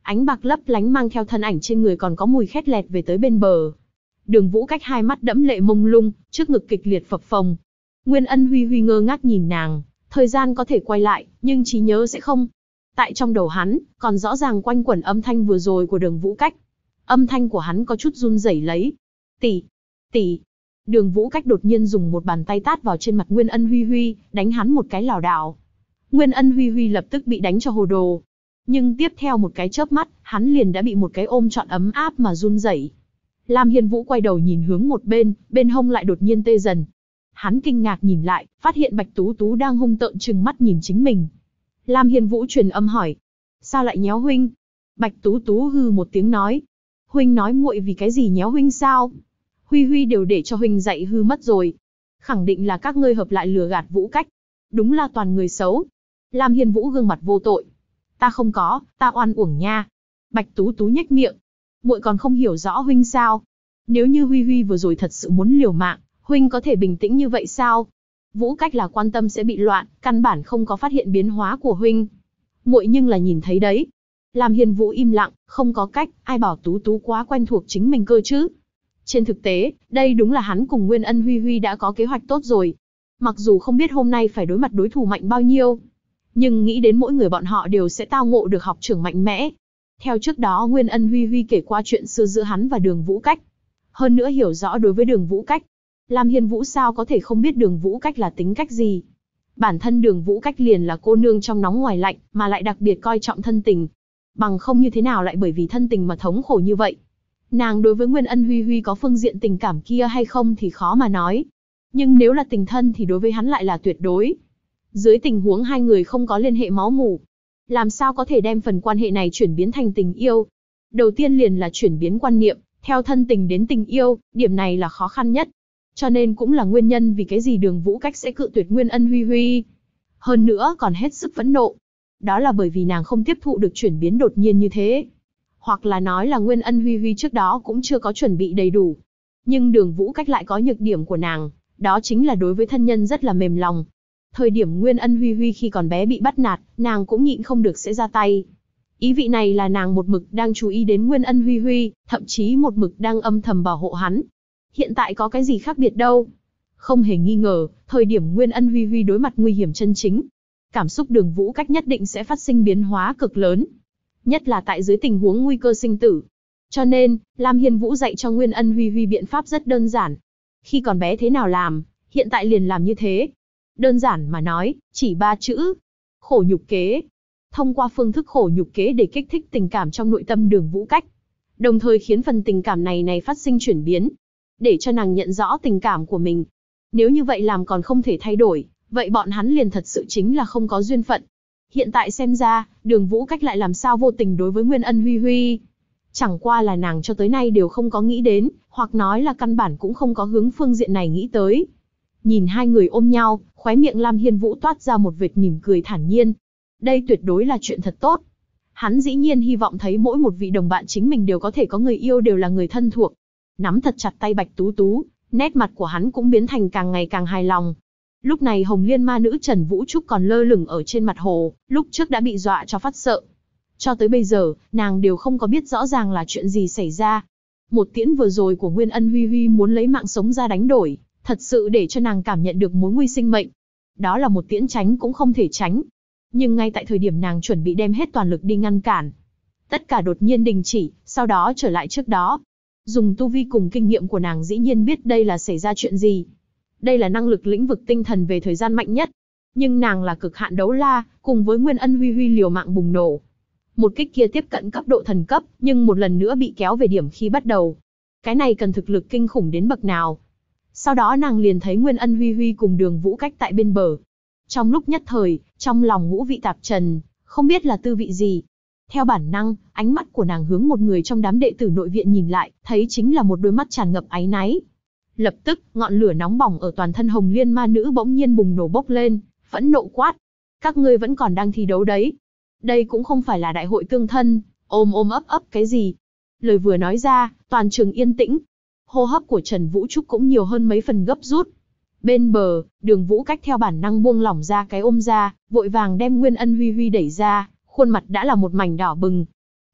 ánh bạc lấp lánh mang theo thân ảnh trên người còn có mùi khét lẹt về tới bên bờ. Đường Vũ Cách hai mắt đẫm lệ mông lung, trước ngực kịch liệt phập phồng. Nguyên Ân Huy Huy ngơ ngác nhìn nàng, thời gian có thể quay lại, nhưng trí nhớ sẽ không. Tại trong đầu hắn, còn rõ ràng quanh quẩn âm thanh vừa rồi của Đường Vũ Cách. Âm thanh của hắn có chút run rẩy lấy. Tỷ, tỷ. Đường Vũ Cách đột nhiên dùng một bàn tay tát vào trên mặt Nguyên Ân Huy Huy, đánh hắn một cái lảo đảo. Nguyên Ân Huy Huy lập tức bị đánh cho hồ đồ. Nhưng tiếp theo một cái chớp mắt, hắn liền đã bị một cái ôm trọn ấm áp mà run rẩy. Lam Hiên Vũ quay đầu nhìn hướng một bên, bên hông lại đột nhiên tê dần. Hắn kinh ngạc nhìn lại, phát hiện Bạch Tú Tú đang hung tợn trừng mắt nhìn chính mình. Lam Hiên Vũ truyền âm hỏi, sao lại nhéo huynh? Bạch Tú Tú hừ một tiếng nói, huynh nói muội vì cái gì nhéo huynh sao? Huy Huy đều để cho huynh dạy hư mất rồi. Khẳng định là các ngươi hợp lại lừa gạt Vũ Cách. Đúng là toàn người xấu. Lam Hiên Vũ gương mặt vô tội. Ta không có, ta oan uổng nha. Bạch Tú Tú nhếch miệng. Muội còn không hiểu rõ huynh sao? Nếu như Huy Huy vừa rồi thật sự muốn liều mạng, huynh có thể bình tĩnh như vậy sao? Vũ Cách là quan tâm sẽ bị loạn, căn bản không có phát hiện biến hóa của huynh. Muội nhưng là nhìn thấy đấy. Lam Hiên Vũ im lặng, không có cách, ai bảo Tú Tú quá quen thuộc chính mình cơ chứ? Trên thực tế, đây đúng là hắn cùng Nguyên Ân Huy Huy đã có kế hoạch tốt rồi. Mặc dù không biết hôm nay phải đối mặt đối thủ mạnh bao nhiêu, nhưng nghĩ đến mỗi người bọn họ đều sẽ tao ngộ được học trưởng mạnh mẽ. Theo trước đó Nguyên Ân Huy Huy kể qua chuyện xưa giữa hắn và Đường Vũ Cách. Hơn nữa hiểu rõ đối với Đường Vũ Cách. Lam Hiên Vũ sao có thể không biết Đường Vũ Cách là tính cách gì. Bản thân Đường Vũ Cách liền là cô nương trong nóng ngoài lạnh, mà lại đặc biệt coi trọng thân tình. Bằng không như thế nào lại bởi vì thân tình mà thống khổ như vậy. Nàng đối với Nguyên Ân Huy Huy có phương diện tình cảm kia hay không thì khó mà nói. Nhưng nếu là tình thân thì đối với hắn lại là tuyệt đối. Dưới tình huống hai người không có liên hệ máu mủ, làm sao có thể đem phần quan hệ này chuyển biến thành tình yêu? Đầu tiên liền là chuyển biến quan niệm, theo thân tình đến tình yêu, điểm này là khó khăn nhất. Cho nên cũng là nguyên nhân vì cái gì Đường Vũ Cách sẽ cự tuyệt Nguyên Ân Huy Huy. Hơn nữa còn hết sức phẫn nộ. Đó là bởi vì nàng không tiếp thụ được chuyển biến đột nhiên như thế. Hoặc là nói là Nguyên Ân Huy Huy trước đó cũng chưa có chuẩn bị đầy đủ. Nhưng Đường Vũ Cách lại có nhược điểm của nàng, đó chính là đối với thân nhân rất là mềm lòng. Thời điểm Nguyên Ân Huy Huy khi còn bé bị bắt nạt, nàng cũng nhịn không được sẽ ra tay. Ý vị này là nàng một mực đang chú ý đến Nguyên Ân Huy Huy, thậm chí một mực đang âm thầm bảo hộ hắn. Hiện tại có cái gì khác biệt đâu. Không hề nghi ngờ, thời điểm Nguyên Ân Huy Huy đối mặt nguy hiểm chân chính, cảm xúc Đường Vũ Cách nhất định sẽ phát sinh biến hóa cực lớn. Nhất là tại dưới tình huống nguy cơ sinh tử. Cho nên, Lam Hiên Vũ dạy cho Nguyên Ân Huy Huy biện pháp rất đơn giản. Khi còn bé thế nào làm, hiện tại liền làm như thế. Đơn giản mà nói, chỉ 3 chữ. Khổ nhục kế. Thông qua phương thức khổ nhục kế để kích thích tình cảm trong nội tâm Đường Vũ Cách. Đồng thời khiến phần tình cảm này phát sinh chuyển biến. Để cho nàng nhận rõ tình cảm của mình. Nếu như vậy làm còn không thể thay đổi, vậy bọn hắn liền thật sự chính là không có duyên phận. Hiện tại xem ra, Đường Vũ Cách lại làm sao vô tình đối với Nguyên Ân Huy Huy. Chẳng qua là nàng cho tới nay đều không có nghĩ đến, hoặc nói là căn bản cũng không có hướng phương diện này nghĩ tới. Nhìn hai người ôm nhau, khóe miệng Lam Hiên Vũ toát ra một vệt mỉm cười thản nhiên. Đây tuyệt đối là chuyện thật tốt. Hắn dĩ nhiên hy vọng thấy mỗi một vị đồng bạn chính mình đều có thể có người yêu đều là người thân thuộc. Nắm thật chặt tay Bạch Tú Tú, nét mặt của hắn cũng biến thành càng ngày càng hài lòng. Lúc này Hồng Liên ma nữ Trần Vũ Trúc còn lơ lửng ở trên mặt hồ, lúc trước đã bị dọa cho phát sợ. Cho tới bây giờ, nàng đều không có biết rõ ràng là chuyện gì xảy ra. Một tiễn vừa rồi của Nguyên Ân Huy Huy muốn lấy mạng sống ra đánh đổi, thật sự để cho nàng cảm nhận được mối nguy sinh mệnh. Đó là một tiễn tránh cũng không thể tránh. Nhưng ngay tại thời điểm nàng chuẩn bị đem hết toàn lực đi ngăn cản, tất cả đột nhiên đình chỉ, sau đó trở lại trước đó. Dùng tu vi cùng kinh nghiệm của nàng dĩ nhiên biết đây là xảy ra chuyện gì. Đây là năng lực lĩnh vực tinh thần về thời gian mạnh nhất. Nhưng nàng là cực hạn đấu la, cùng với Nguyên Ân Huy Huy liều mạng bùng nổ. Một kích kia tiếp cận cấp độ thần cấp, nhưng một lần nữa bị kéo về điểm khi bắt đầu. Cái này cần thực lực kinh khủng đến bậc nào. Sau đó nàng liền thấy Nguyên Ân Huy Huy cùng Đường Vũ Cách tại bên bờ. Trong lúc nhất thời, trong lòng ngũ vị tạp trần, không biết là tư vị gì. Theo bản năng, ánh mắt của nàng hướng một người trong đám đệ tử nội viện nhìn lại, thấy chính là một đôi mắt tràn ngập áy náy. Lập tức, ngọn lửa nóng bỏng ở toàn thân Hồng Liên ma nữ bỗng nhiên bùng nổ bốc lên, phẫn nộ quát. Các ngươi vẫn còn đang thi đấu đấy. Đây cũng không phải là đại hội tương thân, ôm ôm ấp ấp cái gì. Lời vừa nói ra, toàn trường yên tĩnh. Hô hấp của Trần Vũ Trúc cũng nhiều hơn mấy phần gấp rút. Bên bờ, Đường Vũ Cách theo bản năng buông lỏng ra cái ôm ra, vội vàng đem Nguyên Ân Huy Huy đẩy ra, khuôn mặt đã là một mảnh đỏ bừng.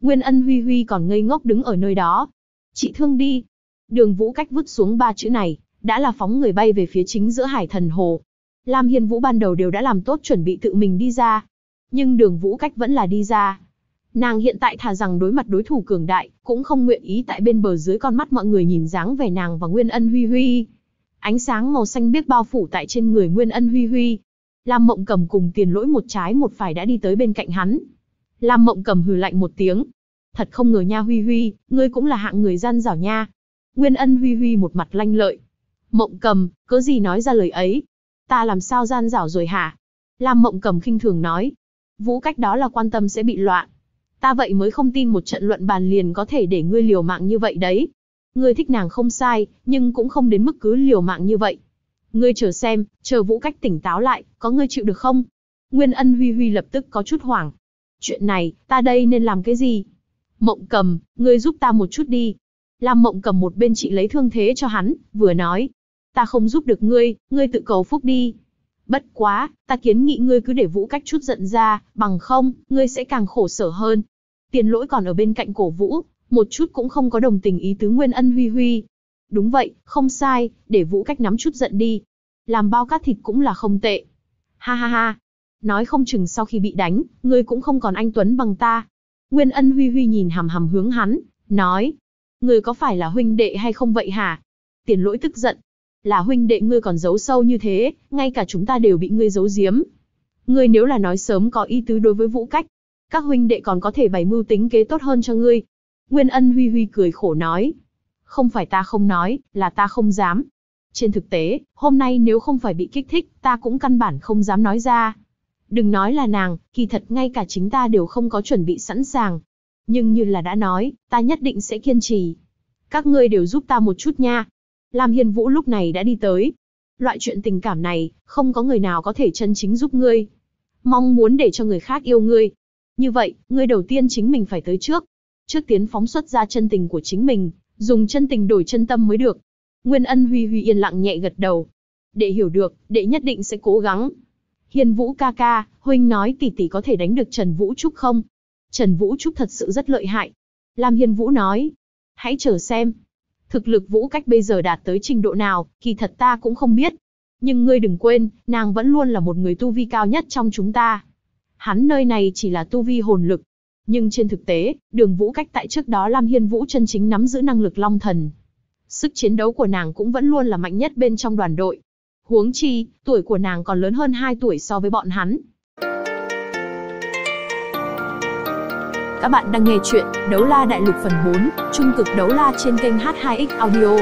Nguyên Ân Huy Huy còn ngây ngốc đứng ở nơi đó. Chị thương đi. Đường Vũ Cách vứt xuống 3 chữ này, đã là phóng người bay về phía chính giữa Hải Thần Hồ. Lam Hiên Vũ ban đầu đều đã làm tốt chuẩn bị tự mình đi ra. Nhưng Đường Vũ Cách vẫn là đi ra. Nàng hiện tại thà rằng đối mặt đối thủ cường đại, cũng không nguyện ý tại bên bờ dưới con mắt mọi người nhìn dáng vẻ nàng và Nguyên Ân Huy Huy. Ánh sáng màu xanh biếc bao phủ tại trên người Nguyên Ân Huy Huy. Lam Mộng Cầm cùng Tiền Lỗi một trái một phải đã đi tới bên cạnh hắn. Lam Mộng Cầm hừ lạnh một tiếng. Thật không ngờ nha Huy Huy, ngươi cũng là hạng người gian xảo nha. Nguyên Ân Huy Huy một mặt lanh lợi. Mộng Cầm, cớ gì nói ra lời ấy? Ta làm sao gian xảo rồi hả? Lam Mộng Cầm khinh thường nói. Vũ Cách đó là quan tâm sẽ bị loạn. Ta vậy mới không tin một trận luận bàn liền có thể để ngươi liều mạng như vậy đấy. Ngươi thích nàng không sai, nhưng cũng không đến mức cứ liều mạng như vậy. Ngươi chờ xem, chờ Vũ Cách tỉnh táo lại, có ngươi chịu được không? Nguyên Ân Huy Huy lập tức có chút hoảng. Chuyện này, ta đây nên làm cái gì? Mộng Cầm, ngươi giúp ta một chút đi. Lam Mộng Cầm một bên trị lấy thương thế cho hắn, vừa nói. Ta không giúp được ngươi, ngươi tự cầu phúc đi. Bất quá, ta kiến nghị ngươi cứ để Vũ Cách chút giận ra, bằng không, ngươi sẽ càng khổ sở hơn. Tiền Lỗi còn ở bên cạnh cổ vũ, một chút cũng không có đồng tình ý tứ Nguyên Ân Huy Huy. Đúng vậy, không sai, để Vũ Cách nắm chút giận đi. Làm bao cát thịt cũng là không tệ. Ha ha ha. Nói không chừng sau khi bị đánh, ngươi cũng không còn anh tuấn bằng ta. Nguyên Ân Huy Huy nhìn hằm hằm hướng hắn, nói. Ngươi có phải là huynh đệ hay không vậy hả? Tiền Lỗi tức giận. Là huynh đệ ngươi còn giấu sâu như thế, ngay cả chúng ta đều bị ngươi giấu giếm. Ngươi nếu là nói sớm có ý tứ đối với Vũ Cách, các huynh đệ còn có thể bày mưu tính kế tốt hơn cho ngươi. Nguyên Ân Huy Huy cười khổ nói. Không phải ta không nói, là ta không dám. Trên thực tế, hôm nay nếu không phải bị kích thích, ta cũng căn bản không dám nói ra. Đừng nói là nàng, kỳ thật ngay cả chính ta đều không có chuẩn bị sẵn sàng. Nhưng như là đã nói, ta nhất định sẽ kiên trì. Các ngươi đều giúp ta một chút nha. Lam Hiên Vũ lúc này đã đi tới. Loại chuyện tình cảm này, không có người nào có thể chân chính giúp ngươi. Mong muốn để cho người khác yêu ngươi. Như vậy, ngươi đầu tiên chính mình phải tới trước. Trước tiến phóng xuất ra chân tình của chính mình, dùng chân tình đổi chân tâm mới được. Nguyên Ân Huy Huy yên lặng nhẹ gật đầu. Đệ hiểu được, đệ nhất định sẽ cố gắng. Hiên Vũ ca ca, huynh nói tỷ tỷ có thể đánh được Trần Vũ Trúc không? Trần Vũ Trúc thật sự rất lợi hại. Lam Hiên Vũ nói. Hãy chờ xem. Thực lực Vũ Cách bây giờ đạt tới trình độ nào, kỳ thật ta cũng không biết. Nhưng ngươi đừng quên, nàng vẫn luôn là một người tu vi cao nhất trong chúng ta. Hắn nơi này chỉ là tu vi hồn lực. Nhưng trên thực tế, Đường Vũ Cách tại trước đó Lam Hiên Vũ chân chính nắm giữ năng lực long thần. Sức chiến đấu của nàng cũng vẫn luôn là mạnh nhất bên trong đoàn đội. Huống chi, tuổi của nàng còn lớn hơn 2 tuổi so với bọn hắn. Các bạn đang nghe chuyện Đấu La Đại Lục phần 4, Trung cực đấu la trên kênh H2X Audio.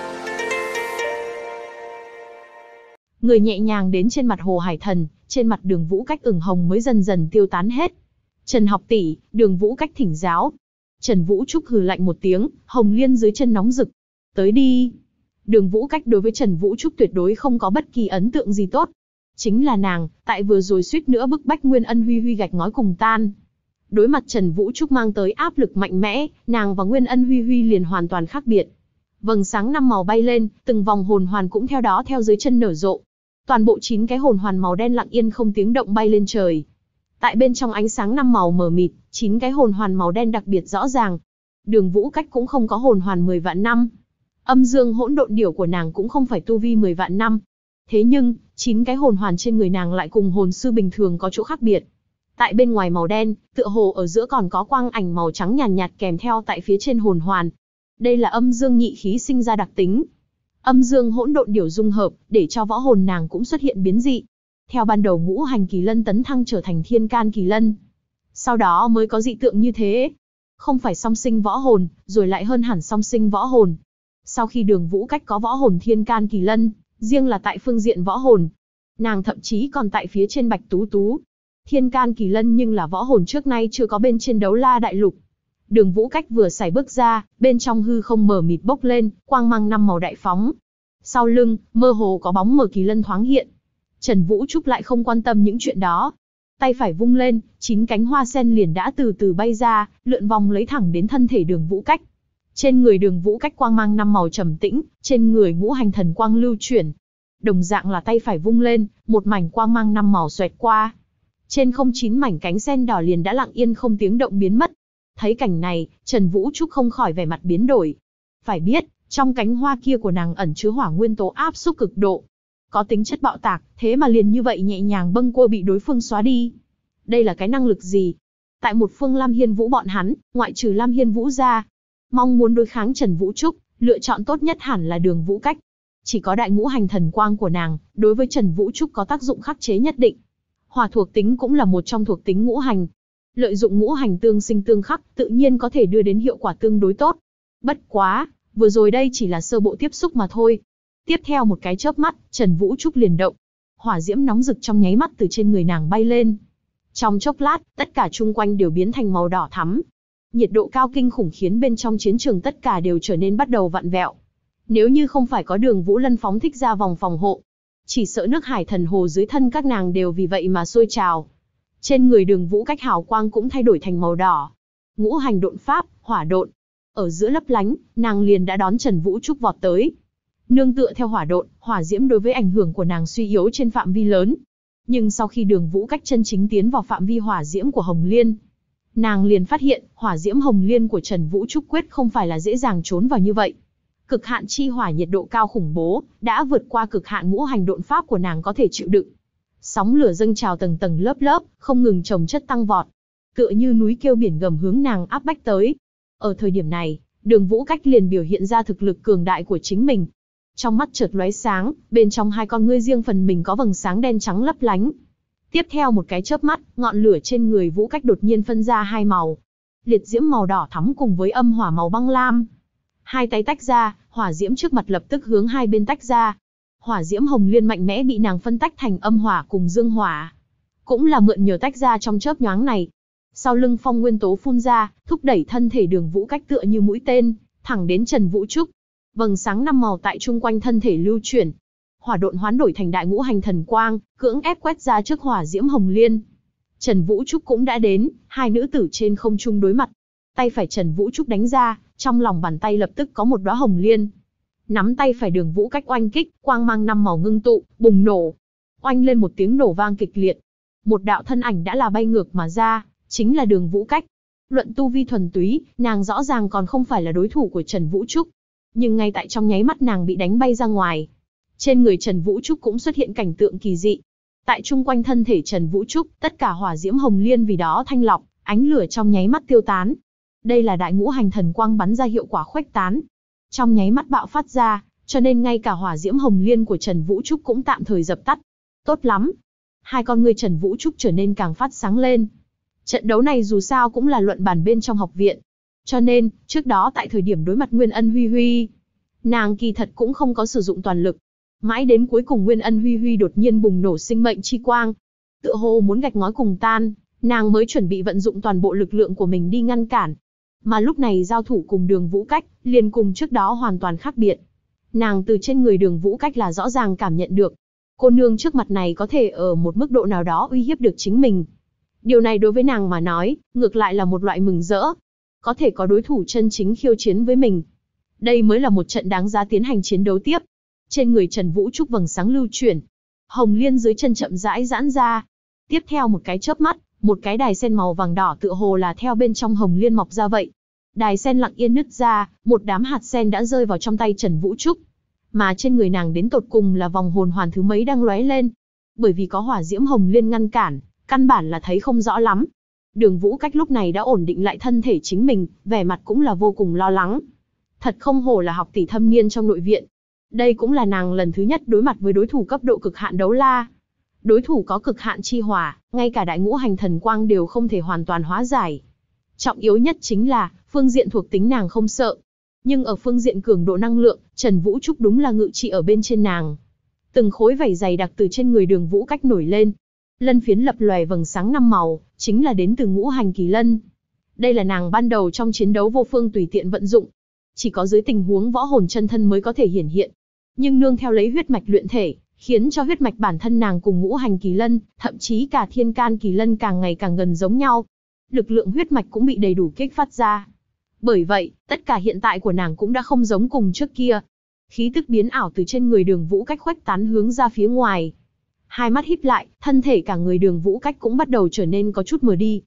Người nhẹ nhàng đến trên mặt Hồ Hải Thần, trên mặt Đường Vũ Cách ửng hồng mới dần dần tiêu tán hết. Trần học tỷ, Đường Vũ Cách thỉnh giáo. Trần Vũ Trúc hừ lạnh một tiếng, hồng liên dưới chân nóng rực. Tới đi. Đường Vũ Cách đối với Trần Vũ Trúc tuyệt đối không có bất kỳ ấn tượng gì tốt. Chính là nàng, tại vừa rồi suýt nữa bức bách Nguyên Ân Huy Huy gạch ngói cùng tan. Đối mặt Trần Vũ Trúc mang tới áp lực mạnh mẽ, nàng và Nguyên Ân Huy Huy liền hoàn toàn khác biệt. Vầng sáng 5 màu bay lên, từng vòng hồn hoàn cũng theo đó theo dưới chân nở rộ. Toàn bộ 9 cái hồn hoàn màu đen lặng yên không tiếng động bay lên trời. Tại bên trong ánh sáng 5 màu mờ mịt, 9 cái hồn hoàn màu đen đặc biệt rõ ràng. Đường Vũ Cách cũng không có hồn hoàn 10 vạn năm. Âm dương hỗn độn điểu của nàng cũng không phải tu vi 10 vạn năm. Thế nhưng, 9 cái hồn hoàn trên người nàng lại cùng hồn sư bình thường có chỗ khác biệt. Tại bên ngoài màu đen, tựa hồ ở giữa còn có quang ảnh màu trắng nhàn nhạt kèm theo tại phía trên hồn hoàn. Đây là âm dương nhị khí sinh ra đặc tính. Âm dương hỗn độn điểu dung hợp, để cho võ hồn nàng cũng xuất hiện biến dị. Theo ban đầu ngũ hành kỳ lân tấn thăng trở thành thiên can kỳ lân. Sau đó mới có dị tượng như thế. Không phải song sinh võ hồn, rồi lại hơn hẳn song sinh võ hồn. Sau khi Đường Vũ Cách có võ hồn thiên can kỳ lân, riêng là tại phương diện võ hồn, nàng thậm chí còn tại phía trên Bạch Tú Tú. Thiên can kỳ lân nhưng là võ hồn trước nay chưa có bên trên Đấu La Đại Lục. Đường Vũ Cách vừa xài bước ra, bên trong hư không mờ mịt bốc lên, quang mang 5 màu đại phóng. Sau lưng, mơ hồ có bóng mờ kỳ lân thoáng hiện. Trần Vũ Trúc lại không quan tâm những chuyện đó. Tay phải vung lên, 9 cánh hoa sen liền đã từ từ bay ra, lượn vòng lấy thẳng đến thân thể Đường Vũ Cách. Trên người Đường Vũ Cách quang mang 5 màu trầm tĩnh, trên người ngũ hành thần quang lưu chuyển. Đồng dạng là tay phải vung lên, một mảnh quang mang 5 màu xoẹt qua. Trên không 9 mảnh cánh sen đỏ liền đã lặng yên không tiếng động biến mất. Thấy cảnh này, Trần Vũ Trúc không khỏi vẻ mặt biến đổi. Phải biết, trong cánh hoa kia của nàng ẩn chứa hỏa nguyên tố áp xúc cực độ, có tính chất bạo tạc, thế mà liền như vậy nhẹ nhàng bâng quơ bị đối phương xóa đi. Đây là cái năng lực gì? Tại một phương Lam Hiên Vũ bọn hắn, ngoại trừ Lam Hiên Vũ ra, mong muốn đối kháng Trần Vũ Trúc, lựa chọn tốt nhất hẳn là Đường Vũ Cách. Chỉ có đại ngũ hành thần quang của nàng, đối với Trần Vũ Trúc có tác dụng khắc chế nhất định. Hỏa thuộc tính cũng là một trong thuộc tính ngũ hành. Lợi dụng ngũ hành tương sinh tương khắc, tự nhiên có thể đưa đến hiệu quả tương đối tốt. Bất quá, vừa rồi đây chỉ là sơ bộ tiếp xúc mà thôi. Tiếp theo một cái chớp mắt, Trần Vũ Trúc liền động. Hỏa diễm nóng rực trong nháy mắt từ trên người nàng bay lên. Trong chốc lát, tất cả chung quanh đều biến thành màu đỏ thắm. Nhiệt độ cao kinh khủng khiến bên trong chiến trường tất cả đều trở nên bắt đầu vặn vẹo. Nếu như không phải có Đường Vũ Lân phóng thích ra vòng phòng hộ, chỉ sợ nước hải thần hồ dưới thân các nàng đều vì vậy mà sôi trào. Trên người Đường Vũ Cách hào quang cũng thay đổi thành màu đỏ. Ngũ hành độn pháp, hỏa độn. Ở giữa lấp lánh, nàng liền đã đón Trần Vũ Trúc vọt tới. Nương tựa theo hỏa độn, hỏa diễm đối với ảnh hưởng của nàng suy yếu trên phạm vi lớn. Nhưng sau khi Đường Vũ Cách chân chính tiến vào phạm vi hỏa diễm của Hồng Liên, nàng liền phát hiện, hỏa diễm Hồng Liên của Trần Vũ Trúc quyết không phải là dễ dàng trốn vào như vậy. Cực hạn chi hỏa nhiệt độ cao khủng bố, đã vượt qua cực hạn ngũ hành độn pháp của nàng có thể chịu đựng. Sóng lửa dâng trào tầng tầng lớp lớp, không ngừng chồng chất tăng vọt, tựa như núi kêu biển gầm hướng nàng áp bách tới. Ở thời điểm này, Đường Vũ Cách liền biểu hiện ra thực lực cường đại của chính mình. Trong mắt chợt lóe sáng, bên trong hai con ngươi riêng phần mình có vầng sáng đen trắng lấp lánh. Tiếp theo một cái chớp mắt, ngọn lửa trên người Vũ Cách đột nhiên phân ra hai màu. Liệt diễm màu đỏ thắm cùng với âm hỏa màu băng lam. Hai tay tách ra, hỏa diễm trước mặt lập tức hướng hai bên tách ra. Hỏa diễm Hồng Liên mạnh mẽ bị nàng phân tách thành âm hỏa cùng dương hỏa. Cũng là mượn nhờ tách ra trong chớp nhoáng này. Sau lưng phong nguyên tố phun ra, thúc đẩy thân thể Đường Vũ Cách tựa như mũi tên, thẳng đến Trần Vũ Trúc. Vầng sáng năm màu tại chung quanh thân thể lưu chuyển. Hỏa độn hoán đổi thành đại ngũ hành thần quang, cưỡng ép quét ra trước hỏa diễm Hồng Liên. Trần Vũ Trúc cũng đã đến, hai nữ tử trên không trung đối mặt. Tay phải Trần Vũ Trúc đánh ra, trong lòng bàn tay lập tức có một đóa hồng liên. Nắm tay phải Đường Vũ Cách oanh kích, quang mang năm màu ngưng tụ, bùng nổ. Oanh lên một tiếng nổ vang kịch liệt. Một đạo thân ảnh đã là bay ngược mà ra, chính là Đường Vũ Cách. Luận tu vi thuần túy, nàng rõ ràng còn không phải là đối thủ của Trần Vũ Trúc. Nhưng ngay tại trong nháy mắt nàng bị đánh bay ra ngoài. Trên người Trần Vũ Trúc cũng xuất hiện cảnh tượng kỳ dị. Tại chung quanh thân thể Trần Vũ Trúc, tất cả hỏa diễm Hồng Liên vì đó thanh lọc, ánh lửa trong nháy mắt tiêu tán. Đây là đại ngũ hành thần quang bắn ra hiệu quả khuếch tán. Trong nháy mắt bạo phát ra, cho nên ngay cả hỏa diễm Hồng Liên của Trần Vũ Trúc cũng tạm thời dập tắt. Tốt lắm. Hai con ngươi Trần Vũ Trúc trở nên càng phát sáng lên. Trận đấu này dù sao cũng là luận bàn bên trong học viện. Cho nên, trước đó tại thời điểm đối mặt Nguyên Ân Huy Huy, nàng kỳ thật cũng không có sử dụng toàn lực. Mãi đến cuối cùng Nguyên Ân Huy Huy đột nhiên bùng nổ sinh mệnh chi quang. Tựa hồ muốn gạch ngói cùng tan, nàng mới chuẩn bị vận dụng toàn bộ lực lượng của mình đi ngăn cản. Mà lúc này giao thủ cùng Đường Vũ Cách, liền cùng trước đó hoàn toàn khác biệt. Nàng từ trên người Đường Vũ Cách là rõ ràng cảm nhận được. Cô nương trước mặt này có thể ở một mức độ nào đó uy hiếp được chính mình. Điều này đối với nàng mà nói, ngược lại là một loại mừng rỡ. Có thể có đối thủ chân chính khiêu chiến với mình. Đây mới là một trận đáng giá tiến hành chiến đấu tiếp. Trên người Trần Vũ Trúc vầng sáng lưu chuyển. Hồng Liên dưới chân chậm rãi giãn ra. Tiếp theo một cái chớp mắt, một cái đài sen màu vàng đỏ tựa hồ là theo bên trong Hồng Liên mọc ra vậy. Đài sen lặng yên nứt ra, một đám hạt sen đã rơi vào trong tay Trần Vũ Trúc. Mà trên người nàng đến tột cùng là vòng hồn hoàn thứ mấy đang lóe lên. Bởi vì có hỏa diễm Hồng Liên ngăn cản, căn bản là thấy không rõ lắm. Đường Vũ Cách lúc này đã ổn định lại thân thể chính mình, vẻ mặt cũng là vô cùng lo lắng. Thật không hổ là học tỷ thâm niên trong nội viện. Đây cũng là nàng lần thứ nhất đối mặt với đối thủ cấp độ cực hạn đấu la. Đối thủ có cực hạn chi hỏa, ngay cả đại ngũ hành thần quang đều không thể hoàn toàn hóa giải. Trọng yếu nhất chính là, phương diện thuộc tính nàng không sợ. Nhưng ở phương diện cường độ năng lượng, Trần Vũ Trúc đúng là ngự trị ở bên trên nàng. Từng khối vảy dày đặc từ trên người Đường Vũ Cách nổi lên. Lân phiến lập lòe vầng sáng năm màu, chính là đến từ ngũ hành kỳ lân. Đây là nàng ban đầu trong chiến đấu vô phương tùy tiện vận dụng. Chỉ có dưới tình huống võ hồn chân thân mới có thể hiển hiện. Nhưng nương theo lấy huyết mạch luyện thể, khiến cho huyết mạch bản thân nàng cùng ngũ hành kỳ lân, thậm chí cả thiên can kỳ lân càng ngày càng gần giống nhau. Lực lượng huyết mạch cũng bị đầy đủ kích phát ra. Bởi vậy, tất cả hiện tại của nàng cũng đã không giống cùng trước kia. Khí tức biến ảo từ trên người Đường Vũ Cách khuếch tán hướng ra phía ngoài. Hai mắt híp lại, thân thể cả người Đường Vũ Cách cũng bắt đầu trở nên có chút mờ đi.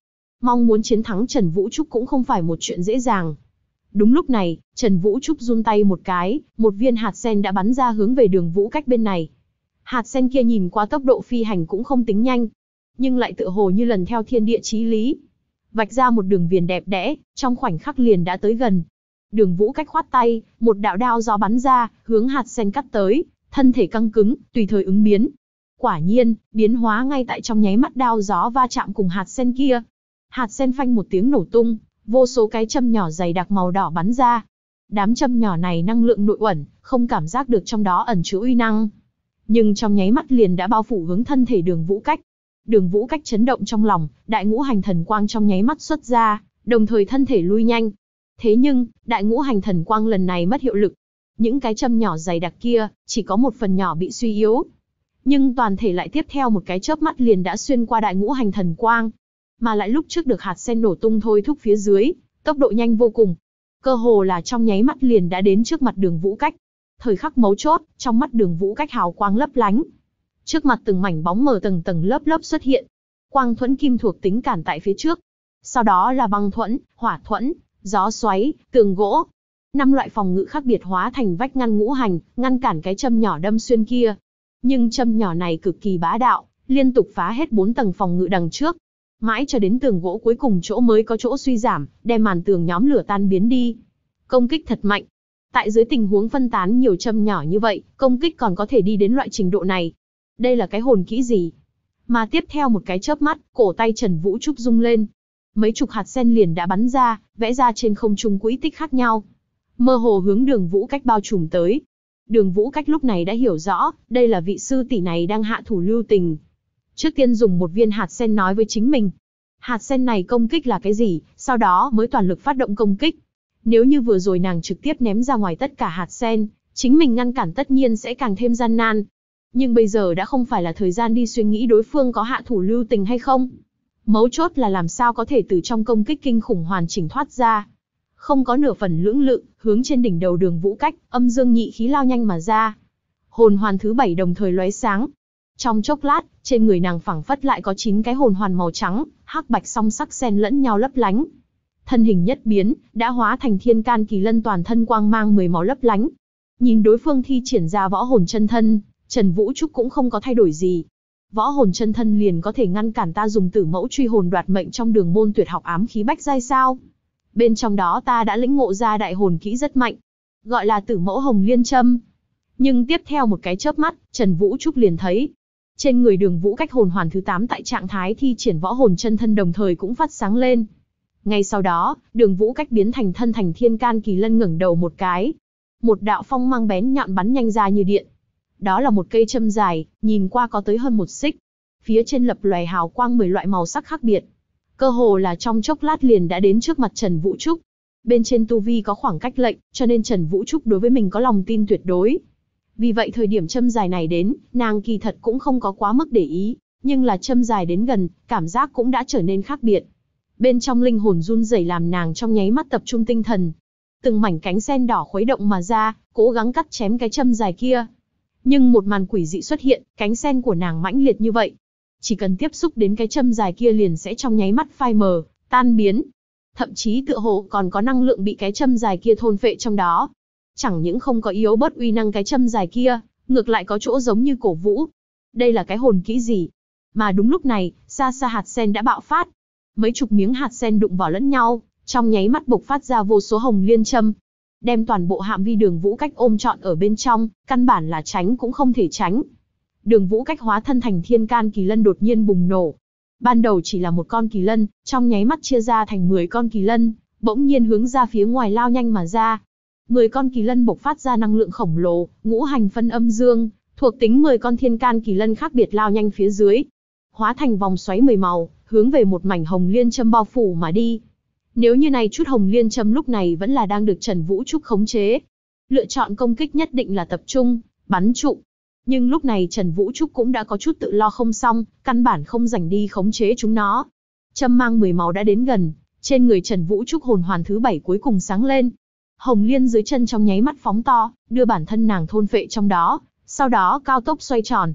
Mong muốn chiến thắng Trần Vũ Trúc cũng không phải một chuyện dễ dàng. Đúng lúc này, Trần Vũ Trúc run tay một cái, một viên hạt sen đã bắn ra hướng về Đường Vũ Cách bên này. Hạt sen kia nhìn qua tốc độ phi hành cũng không tính nhanh, nhưng lại tựa hồ như lần theo thiên địa chí lý, vạch ra một đường viền đẹp đẽ, trong khoảnh khắc liền đã tới gần. Đường Vũ Cách khoát tay, một đạo đao gió bắn ra, hướng hạt sen cắt tới, thân thể căng cứng, tùy thời ứng biến. Quả nhiên, biến hóa ngay tại trong nháy mắt đao gió va chạm cùng hạt sen kia. Hạt sen phanh một tiếng nổ tung, vô số cái châm nhỏ dày đặc màu đỏ bắn ra. Đám châm nhỏ này năng lượng nội uẩn, không cảm giác được trong đó ẩn chứa uy năng, nhưng trong nháy mắt liền đã bao phủ hướng thân thể Đường Vũ Cách. Đường Vũ Cách chấn động trong lòng, đại ngũ hành thần quang trong nháy mắt xuất ra, đồng thời thân thể lui nhanh. Thế nhưng, đại ngũ hành thần quang lần này mất hiệu lực. Những cái châm nhỏ dày đặc kia, chỉ có một phần nhỏ bị suy yếu. Nhưng toàn thể lại tiếp theo một cái chớp mắt liền đã xuyên qua đại ngũ hành thần quang. Mà lại lúc trước được hạt sen nổ tung thôi thúc phía dưới, tốc độ nhanh vô cùng. Cơ hồ là trong nháy mắt liền đã đến trước mặt Đường Vũ Cách. Thời khắc mấu chốt, trong mắt Đường Vũ Cách hào quang lấp lánh. Trước mặt từng mảnh bóng mờ tầng tầng lớp lớp xuất hiện. Quang thuẫn kim thuộc tính cản tại phía trước. Sau đó là băng thuẫn, hỏa thuẫn, gió xoáy, tường gỗ. 5 loại phòng ngự khác biệt hóa thành vách ngăn ngũ hành, ngăn cản cái châm nhỏ đâm xuyên kia. Nhưng châm nhỏ này cực kỳ bá đạo, liên tục phá hết 4 tầng phòng ngự đằng trước. Mãi cho đến tường gỗ cuối cùng chỗ mới có chỗ suy giảm, đem màn tường nhóm lửa tan biến đi. Công kích thật mạnh. Tại dưới tình huống phân tán nhiều châm nhỏ như vậy, công kích còn có thể đi đến loại trình độ này. Đây là cái hồn kỹ gì? Mà tiếp theo một cái chớp mắt, cổ tay Trần Vũ Trúc rung lên. Mấy chục hạt sen liền đã bắn ra, vẽ ra trên không trung quỹ tích khác nhau, mơ hồ hướng Đường Vũ Cách bao trùm tới. Đường Vũ Cách lúc này đã hiểu rõ, đây là vị sư tỷ này đang hạ thủ lưu tình. Trước tiên dùng một viên hạt sen nói với chính mình. Hạt sen này công kích là cái gì, sau đó mới toàn lực phát động công kích. Nếu như vừa rồi nàng trực tiếp ném ra ngoài tất cả hạt sen, chính mình ngăn cản tất nhiên sẽ càng thêm gian nan. Nhưng bây giờ đã không phải là thời gian đi suy nghĩ đối phương có hạ thủ lưu tình hay không. Mấu chốt là làm sao có thể từ trong công kích kinh khủng hoàn chỉnh thoát ra. Không có nửa phần lưỡng lự, hướng trên đỉnh đầu Đường Vũ Cách, âm dương nhị khí lao nhanh mà ra. Hồn hoàn thứ 7 đồng thời lóe sáng. Trong chốc lát, trên người nàng phảng phất lại có 9 cái hồn hoàn màu trắng, hắc bạch song sắc xen lẫn nhau lấp lánh. Thân hình nhất biến, đã hóa thành Thiên Can Kỳ Lân toàn thân quang mang 10 màu lấp lánh. Nhìn đối phương thi triển ra võ hồn chân thân, Trần Vũ Trúc cũng không có thay đổi gì. Võ hồn chân thân liền có thể ngăn cản ta dùng Tử Mẫu truy hồn đoạt mệnh trong đường môn tuyệt học ám khí bách giai sao? Bên trong đó ta đã lĩnh ngộ ra đại hồn kỹ rất mạnh, gọi là Tử Mẫu Hồng Liên Châm. Nhưng tiếp theo một cái chớp mắt, Trần Vũ Trúc liền thấy, trên người Đường Vũ Cách hồn hoàn thứ 8 tại trạng thái thi triển võ hồn chân thân đồng thời cũng phát sáng lên. Ngay sau đó, Đường Vũ Cách biến thành thân thành Thiên Can Kỳ Lân ngẩng đầu một cái. Một đạo phong mang bén nhọn bắn nhanh ra như điện. Đó là một cây châm dài, nhìn qua có tới hơn 1 xích. Phía trên lập lòe hào quang 10 loại màu sắc khác biệt. Cơ hồ là trong chốc lát liền đã đến trước mặt Trần Vũ Trúc. Bên trên tu vi có khoảng cách lệnh, cho nên Trần Vũ Trúc đối với mình có lòng tin tuyệt đối. Vì vậy thời điểm châm dài này đến, nàng kỳ thật cũng không có quá mức để ý. Nhưng là châm dài đến gần, cảm giác cũng đã trở nên khác biệt. Bên trong linh hồn run rẩy làm nàng trong nháy mắt tập trung tinh thần. Từng mảnh cánh sen đỏ khuấy động mà ra, cố gắng cắt chém cái châm dài kia. Nhưng một màn quỷ dị xuất hiện, cánh sen của nàng mãnh liệt như vậy. Chỉ cần tiếp xúc đến cái châm dài kia liền sẽ trong nháy mắt phai mờ, tan biến. Thậm chí tựa hồ còn có năng lượng bị cái châm dài kia thôn phệ trong đó. Chẳng những không có yếu bớt uy năng cái châm dài kia, ngược lại có chỗ giống như cổ vũ. Đây là cái hồn kỹ gì? Mà đúng lúc này, xa xa hạt sen đã bạo phát. Mấy chục miếng hạt sen đụng vào lẫn nhau, trong nháy mắt bộc phát ra vô số hồng liên châm, đem toàn bộ Hạm Vi Đường Vũ Cách ôm trọn ở bên trong, căn bản là tránh cũng không thể tránh. Đường Vũ Cách hóa thân thành Thiên Can Kỳ Lân đột nhiên bùng nổ. Ban đầu chỉ là một con kỳ lân, trong nháy mắt chia ra thành 10 con kỳ lân, bỗng nhiên hướng ra phía ngoài lao nhanh mà ra. 10 con kỳ lân bộc phát ra năng lượng khổng lồ, ngũ hành phân âm dương, thuộc tính 10 con Thiên Can Kỳ Lân khác biệt lao nhanh phía dưới, hóa thành vòng xoáy 10 màu, hướng về một mảnh hồng liên châm bao phủ mà đi. Nếu như này chút hồng liên châm lúc này vẫn là đang được Trần Vũ Trúc khống chế, lựa chọn công kích nhất định là tập trung, bắn trụ. Nhưng lúc này Trần Vũ Trúc cũng đã có chút tự lo không xong, căn bản không rảnh đi khống chế chúng nó. Châm mang 10 màu đã đến gần, trên người Trần Vũ Trúc hồn hoàn thứ 7 cuối cùng sáng lên. Hồng liên dưới chân trong nháy mắt phóng to, đưa bản thân nàng thôn phệ trong đó, sau đó cao tốc xoay tròn.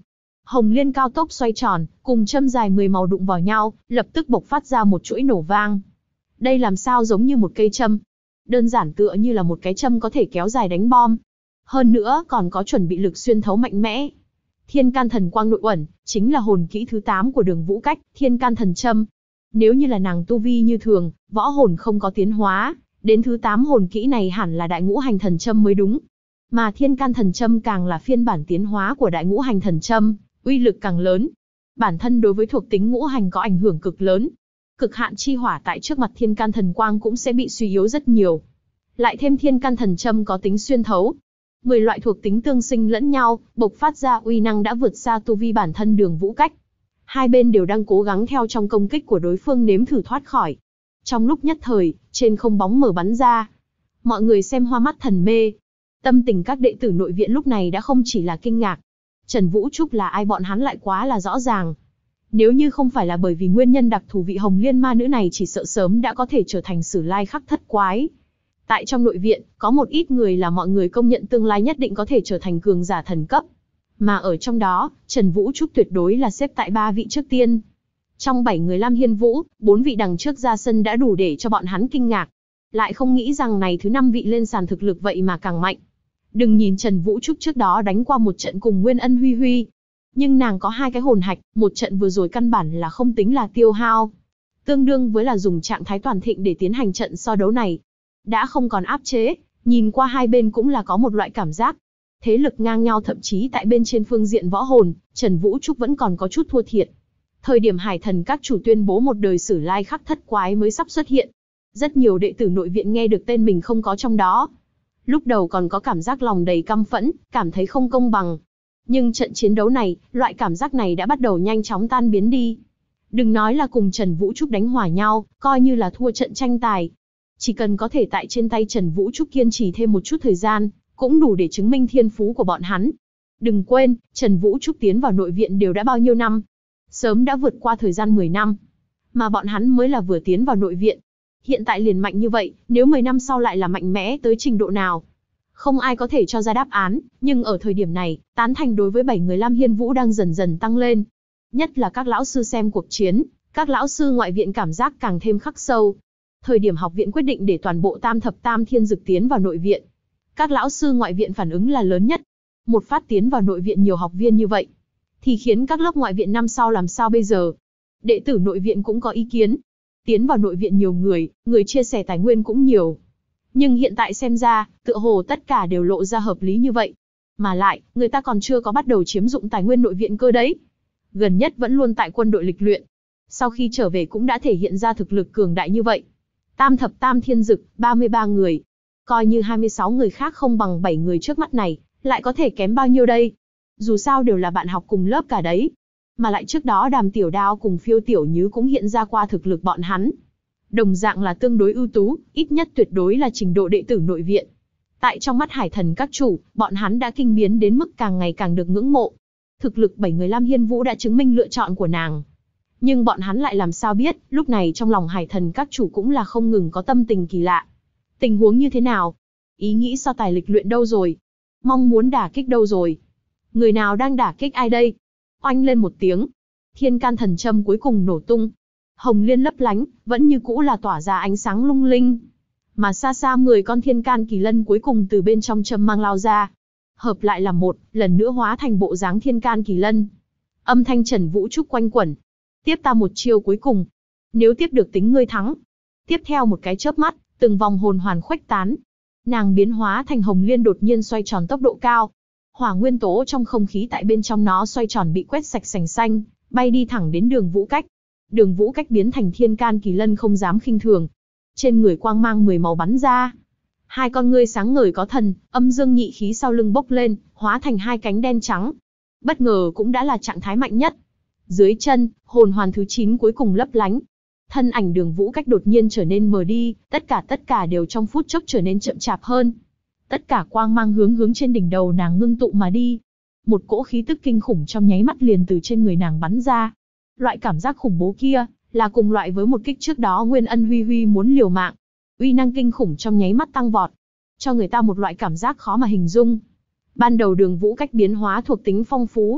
Hồng liên cao tốc xoay tròn, cùng châm dài 10 màu đụng vào nhau, lập tức bộc phát ra một chuỗi nổ vang. Đây làm sao giống như một cây châm? Đơn giản tựa như là một cái châm có thể kéo dài đánh bom. Hơn nữa còn có chuẩn bị lực xuyên thấu mạnh mẽ. Thiên can thần quang nội uẩn, chính là hồn kỹ thứ 8 của Đường Vũ Cách, thiên can thần châm. Nếu như là nàng tu vi như thường, võ hồn không có tiến hóa, đến thứ 8 hồn kỹ này hẳn là đại ngũ hành thần châm mới đúng. Mà thiên can thần châm càng là phiên bản tiến hóa của đại ngũ hành thần châm, uy lực càng lớn. Bản thân đối với thuộc tính ngũ hành có ảnh hưởng cực lớn. Cực hạn chi hỏa tại trước mặt thiên can thần quang cũng sẽ bị suy yếu rất nhiều. Lại thêm thiên can thần châm có tính xuyên thấu. 10 loại thuộc tính tương sinh lẫn nhau, bộc phát ra uy năng đã vượt xa tu vi bản thân Đường Vũ Cách. Hai bên đều đang cố gắng theo trong công kích của đối phương nếm thử thoát khỏi. Trong lúc nhất thời, trên không bóng mở bắn ra. Mọi người xem hoa mắt thần mê. Tâm tình các đệ tử nội viện lúc này đã không chỉ là kinh ngạc. Trần Vũ Trúc là ai bọn hắn lại quá là rõ ràng. Nếu như không phải là bởi vì nguyên nhân đặc thù vị hồng liên ma nữ này chỉ sợ sớm đã có thể trở thành sử lai khắc thất quái. Tại trong nội viện, có một ít người là mọi người công nhận tương lai nhất định có thể trở thành cường giả thần cấp. Mà ở trong đó, Trần Vũ Trúc tuyệt đối là xếp tại 3 vị trước tiên. Trong 7 người Lam Hiên Vũ, 4 vị đằng trước ra sân đã đủ để cho bọn hắn kinh ngạc. Lại không nghĩ rằng này thứ 5 vị lên sàn thực lực vậy mà càng mạnh. Đừng nhìn Trần Vũ Trúc trước đó đánh qua một trận cùng Nguyên Ân Huy Huy. Nhưng nàng có 2 cái hồn hạch, một trận vừa rồi căn bản là không tính là tiêu hao. Tương đương với là dùng trạng thái toàn thịnh để tiến hành trận so đấu này. Đã không còn áp chế, nhìn qua hai bên cũng là có một loại cảm giác. Thế lực ngang nhau, thậm chí tại bên trên phương diện võ hồn, Trần Vũ Trúc vẫn còn có chút thua thiệt. Thời điểm Hải Thần các chủ tuyên bố một đời sử lai khắc thất quái mới sắp xuất hiện. Rất nhiều đệ tử nội viện nghe được tên mình không có trong đó. Lúc đầu còn có cảm giác lòng đầy căm phẫn, cảm thấy không công bằng. Nhưng trận chiến đấu này, loại cảm giác này đã bắt đầu nhanh chóng tan biến đi. Đừng nói là cùng Trần Vũ Trúc đánh hòa nhau, coi như là thua trận tranh tài. Chỉ cần có thể tại trên tay Trần Vũ Trúc kiên trì thêm một chút thời gian, cũng đủ để chứng minh thiên phú của bọn hắn. Đừng quên, Trần Vũ Trúc tiến vào nội viện đều đã bao nhiêu năm. Sớm đã vượt qua thời gian 10 năm. Mà bọn hắn mới là vừa tiến vào nội viện. Hiện tại liền mạnh như vậy, nếu 10 năm sau lại là mạnh mẽ tới trình độ nào? Không ai có thể cho ra đáp án, nhưng ở thời điểm này, tán thành đối với 7 người Lam Hiên Vũ đang dần dần tăng lên. Nhất là các lão sư xem cuộc chiến, các lão sư ngoại viện cảm giác càng thêm khắc sâu. Thời điểm học viện quyết định để toàn bộ tam thập tam thiên dực tiến vào nội viện. Các lão sư ngoại viện phản ứng là lớn nhất. Một phát tiến vào nội viện nhiều học viên như vậy, thì khiến các lớp ngoại viện năm sau làm sao bây giờ? Đệ tử nội viện cũng có ý kiến. Tiến vào nội viện nhiều người, người chia sẻ tài nguyên cũng nhiều. Nhưng hiện tại xem ra, tựa hồ tất cả đều lộ ra hợp lý như vậy. Mà lại, người ta còn chưa có bắt đầu chiếm dụng tài nguyên nội viện cơ đấy. Gần nhất vẫn luôn tại quân đội lịch luyện. Sau khi trở về cũng đã thể hiện ra thực lực cường đại như vậy. Tam thập tam thiên dực, 33 người. Coi như 26 người khác không bằng 7 người trước mắt này, lại có thể kém bao nhiêu đây? Dù sao đều là bạn học cùng lớp cả đấy. Mà lại trước đó Đàm Tiểu Đao cùng Phiêu Tiểu Nhứ cũng hiện ra qua thực lực bọn hắn. Đồng dạng là tương đối ưu tú, ít nhất tuyệt đối là trình độ đệ tử nội viện. Tại trong mắt Hải Thần các chủ, bọn hắn đã kinh biến đến mức càng ngày càng được ngưỡng mộ. Thực lực 7 người Lam Hiên Vũ đã chứng minh lựa chọn của nàng. Nhưng bọn hắn lại làm sao biết, lúc này trong lòng Hải Thần các chủ cũng là không ngừng có tâm tình kỳ lạ. Tình huống như thế nào? Ý nghĩ so tài lịch luyện đâu rồi? Mong muốn đả kích đâu rồi? Người nào đang đả kích ai đây? Oanh lên một tiếng. Thiên can thần châm cuối cùng nổ tung. Hồng liên lấp lánh, vẫn như cũ là tỏa ra ánh sáng lung linh. Mà xa xa 10 con thiên can kỳ lân cuối cùng từ bên trong châm mang lao ra. Hợp lại là một, lần nữa hóa thành bộ dáng thiên can kỳ lân. Âm thanh Trần Vũ Trúc quanh quẩn. Tiếp ta một chiêu cuối cùng. Nếu tiếp được tính ngươi thắng. Tiếp theo một cái chớp mắt, từng vòng hồn hoàn khuếch tán. Nàng biến hóa thành hồng liên đột nhiên xoay tròn tốc độ cao. Hỏa nguyên tố trong không khí tại bên trong nó xoay tròn bị quét sạch sành xanh, bay đi thẳng đến Đường Vũ Cách. Đường Vũ Cách biến thành thiên can kỳ lân không dám khinh thường. Trên người quang mang 10 màu bắn ra. Hai con ngươi sáng ngời có thần, âm dương nhị khí sau lưng bốc lên, hóa thành hai cánh đen trắng. Bất ngờ cũng đã là trạng thái mạnh nhất. Dưới chân, hồn hoàn thứ 9 cuối cùng lấp lánh. Thân ảnh Đường Vũ Cách đột nhiên trở nên mờ đi, tất cả đều trong phút chốc trở nên chậm chạp hơn. Tất cả quang mang hướng trên đỉnh đầu nàng ngưng tụ mà đi. Một cỗ khí tức kinh khủng trong nháy mắt liền từ trên người nàng bắn ra. Loại cảm giác khủng bố kia, là cùng loại với một kích trước đó Nguyên Ân Huy Huy muốn liều mạng. Uy năng kinh khủng trong nháy mắt tăng vọt, cho người ta một loại cảm giác khó mà hình dung. Ban đầu Đường Vũ Cách biến hóa thuộc tính phong phú.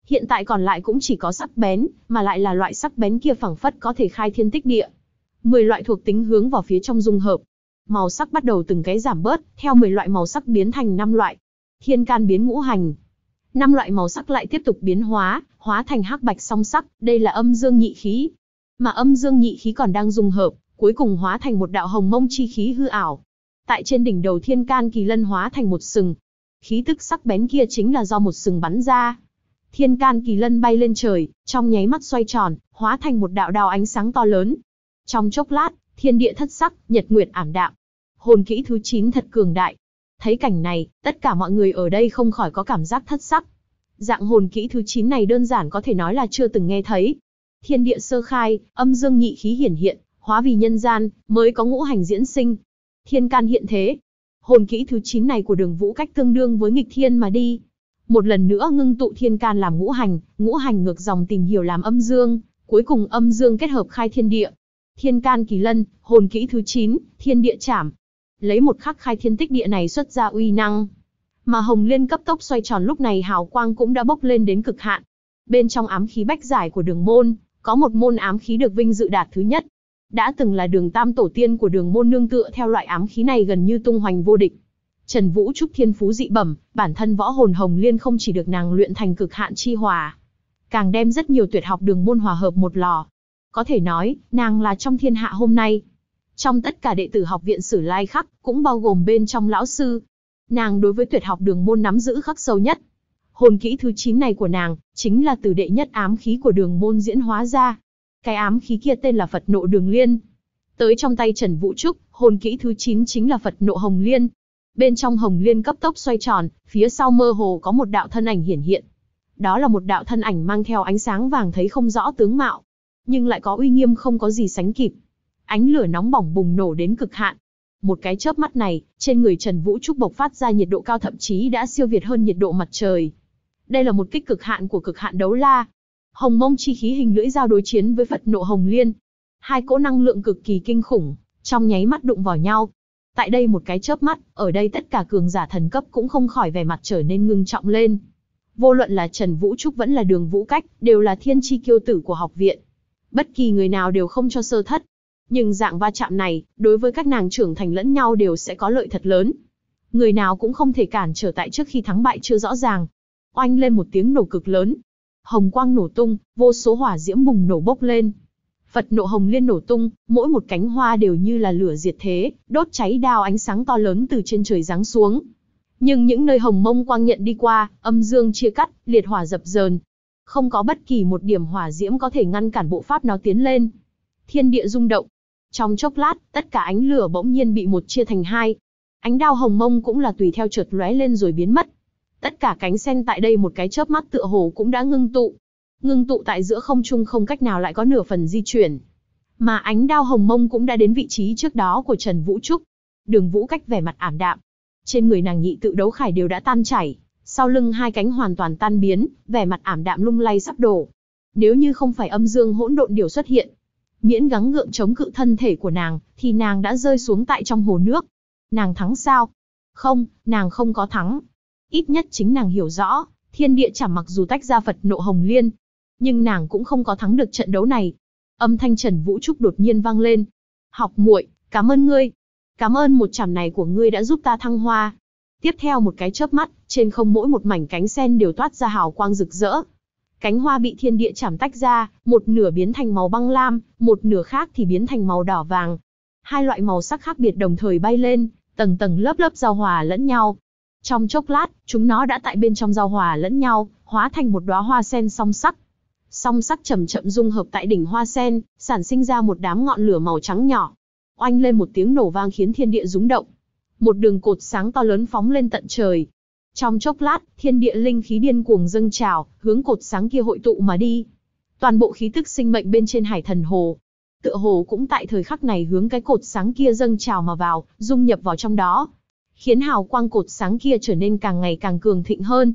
Hiện tại còn lại cũng chỉ có sắc bén, mà lại là loại sắc bén kia phảng phất có thể khai thiên tích địa. 10 loại thuộc tính hướng vào phía trong dung hợp. Màu sắc bắt đầu từng cái giảm bớt, theo 10 loại màu sắc biến thành 5 loại. Thiên can biến ngũ hành. 5 loại màu sắc lại tiếp tục biến hóa, hóa thành hắc bạch song sắc, đây là âm dương nhị khí. Mà âm dương nhị khí còn đang dung hợp, cuối cùng hóa thành một đạo hồng mông chi khí hư ảo. Tại trên đỉnh đầu thiên can kỳ lân hóa thành một sừng. Khí tức sắc bén kia chính là do một sừng bắn ra. Thiên can kỳ lân bay lên trời, trong nháy mắt xoay tròn, hóa thành một đạo đao ánh sáng to lớn. Trong chốc lát, thiên địa thất sắc, nhật nguyệt ảm đạm. Hồn kỹ thứ 9 thật cường đại. Thấy cảnh này, tất cả mọi người ở đây không khỏi có cảm giác thất sắc. Dạng hồn kỹ thứ 9 này đơn giản có thể nói là chưa từng nghe thấy. Thiên địa sơ khai, âm dương nhị khí hiển hiện, hóa vì nhân gian, mới có ngũ hành diễn sinh. Thiên can hiện thế. Hồn kỹ thứ 9 này của Đường Vũ Cách tương đương với nghịch thiên mà đi. Một lần nữa ngưng tụ thiên can làm ngũ hành ngược dòng tìm hiểu làm âm dương, cuối cùng âm dương kết hợp khai thiên địa. Thiên can kỳ lân, hồn kỹ thứ 9, thiên địa trảm. Lấy một khắc khai thiên tích địa này xuất ra uy năng. Mà hồng liên cấp tốc xoay tròn lúc này hào quang cũng đã bốc lên đến cực hạn. Bên trong ám khí bách giải của Đường môn, có một môn ám khí được vinh dự đạt thứ nhất. Đã từng là Đường tam tổ tiên của Đường môn nương tựa theo loại ám khí này gần như tung hoành vô địch. Trần Vũ Trúc thiên phú dị bẩm, bản thân võ hồn hồng liên không chỉ được nàng luyện thành cực hạn chi hòa, càng đem rất nhiều tuyệt học Đường môn hòa hợp một lò. Có thể nói, nàng là trong thiên hạ hôm nay. Trong tất cả đệ tử học viện Sử Lai Khắc, cũng bao gồm bên trong lão sư. Nàng đối với tuyệt học Đường môn nắm giữ khắc sâu nhất. Hồn kỹ thứ 9 này của nàng, chính là từ đệ nhất ám khí của Đường môn diễn hóa ra. Cái ám khí kia tên là Phật nộ Đường Liên. Tới trong tay Trần Vũ Trúc, hồn kỹ thứ 9 chính là Phật nộ Hồng Liên. Bên trong Hồng Liên cấp tốc xoay tròn, phía sau mơ hồ có một đạo thân ảnh hiển hiện. Đó là một đạo thân ảnh mang theo ánh sáng vàng thấy không rõ tướng mạo, nhưng lại có uy nghiêm không có gì sánh kịp. Ánh lửa nóng bỏng bùng nổ đến cực hạn. Một cái chớp mắt này, trên người Trần Vũ Trúc bộc phát ra nhiệt độ cao thậm chí đã siêu việt hơn nhiệt độ mặt trời. Đây là một kích cực hạn của cực hạn đấu la. Hồng mông chi khí hình lưỡi dao đối chiến với Phật nộ Hồng Liên. Hai cỗ năng lượng cực kỳ kinh khủng, trong nháy mắt đụng vào nhau. Tại đây một cái chớp mắt, ở đây tất cả cường giả thần cấp cũng không khỏi vẻ mặt trở nên ngưng trọng lên. Vô luận là Trần Vũ Trúc vẫn là Đường Vũ Cách, đều là thiên chi kiêu tử của học viện. Bất kỳ người nào đều không cho sơ thất. Nhưng dạng va chạm này, đối với các nàng trưởng thành lẫn nhau đều sẽ có lợi thật lớn. Người nào cũng không thể cản trở tại trước khi thắng bại chưa rõ ràng. Oanh lên một tiếng nổ cực lớn. Hồng quang nổ tung, vô số hỏa diễm bùng nổ bốc lên. Phật nộ Hồng Liên nổ tung, mỗi một cánh hoa đều như là lửa diệt thế, đốt cháy đao ánh sáng to lớn từ trên trời giáng xuống. Nhưng những nơi hồng mông quang nhận đi qua, âm dương chia cắt, liệt hỏa dập dờn. Không có bất kỳ một điểm hỏa diễm có thể ngăn cản bộ pháp nó tiến lên. Thiên địa rung động. Trong chốc lát, tất cả ánh lửa bỗng nhiên bị một chia thành hai. Ánh đao hồng mông cũng là tùy theo chợt lóe lên rồi biến mất. Tất cả cánh sen tại đây một cái chớp mắt tựa hồ cũng đã ngưng tụ. Ngưng tụ tại giữa không trung không cách nào lại có nửa phần di chuyển. Mà ánh đao hồng mông cũng đã đến vị trí trước đó của Trần Vũ Trúc. Đường Vũ Cách vẻ mặt ảm đạm. Trên người nàng nhị tự đấu khải đều đã tan chảy. Sau lưng hai cánh hoàn toàn tan biến, vẻ mặt ảm đạm lung lay sắp đổ. Nếu như không phải âm dương hỗn độn điều xuất hiện, miễn gắng gượng chống cự thân thể của nàng, thì nàng đã rơi xuống tại trong hồ nước. Nàng thắng sao? Không, nàng không có thắng. Ít nhất chính nàng hiểu rõ, thiên địa chảm mặc dù tách ra Phật nộ Hồng Liên, nhưng nàng cũng không có thắng được trận đấu này. Âm thanh Trần Vũ Trúc đột nhiên vang lên. Học muội, cảm ơn ngươi. Cảm ơn một chảm này của ngươi đã giúp ta thăng hoa. Tiếp theo một cái chớp mắt, trên không mỗi một mảnh cánh sen đều toát ra hào quang rực rỡ. Cánh hoa bị thiên địa chảm tách ra, một nửa biến thành màu băng lam, một nửa khác thì biến thành màu đỏ vàng. Hai loại màu sắc khác biệt đồng thời bay lên, tầng tầng lớp lớp giao hòa lẫn nhau. Trong chốc lát, chúng nó đã tại bên trong giao hòa lẫn nhau, hóa thành một đóa hoa sen song sắc. Song sắc chậm chậm dung hợp tại đỉnh hoa sen, sản sinh ra một đám ngọn lửa màu trắng nhỏ. Oanh lên một tiếng nổ vang khiến thiên địa rúng động. Một đường cột sáng to lớn phóng lên tận trời. Trong chốc lát, thiên địa linh khí điên cuồng dâng trào, hướng cột sáng kia hội tụ mà đi. Toàn bộ khí tức sinh mệnh bên trên Hải Thần Hồ, tựa hồ cũng tại thời khắc này hướng cái cột sáng kia dâng trào mà vào, dung nhập vào trong đó, khiến hào quang cột sáng kia trở nên càng ngày càng cường thịnh hơn.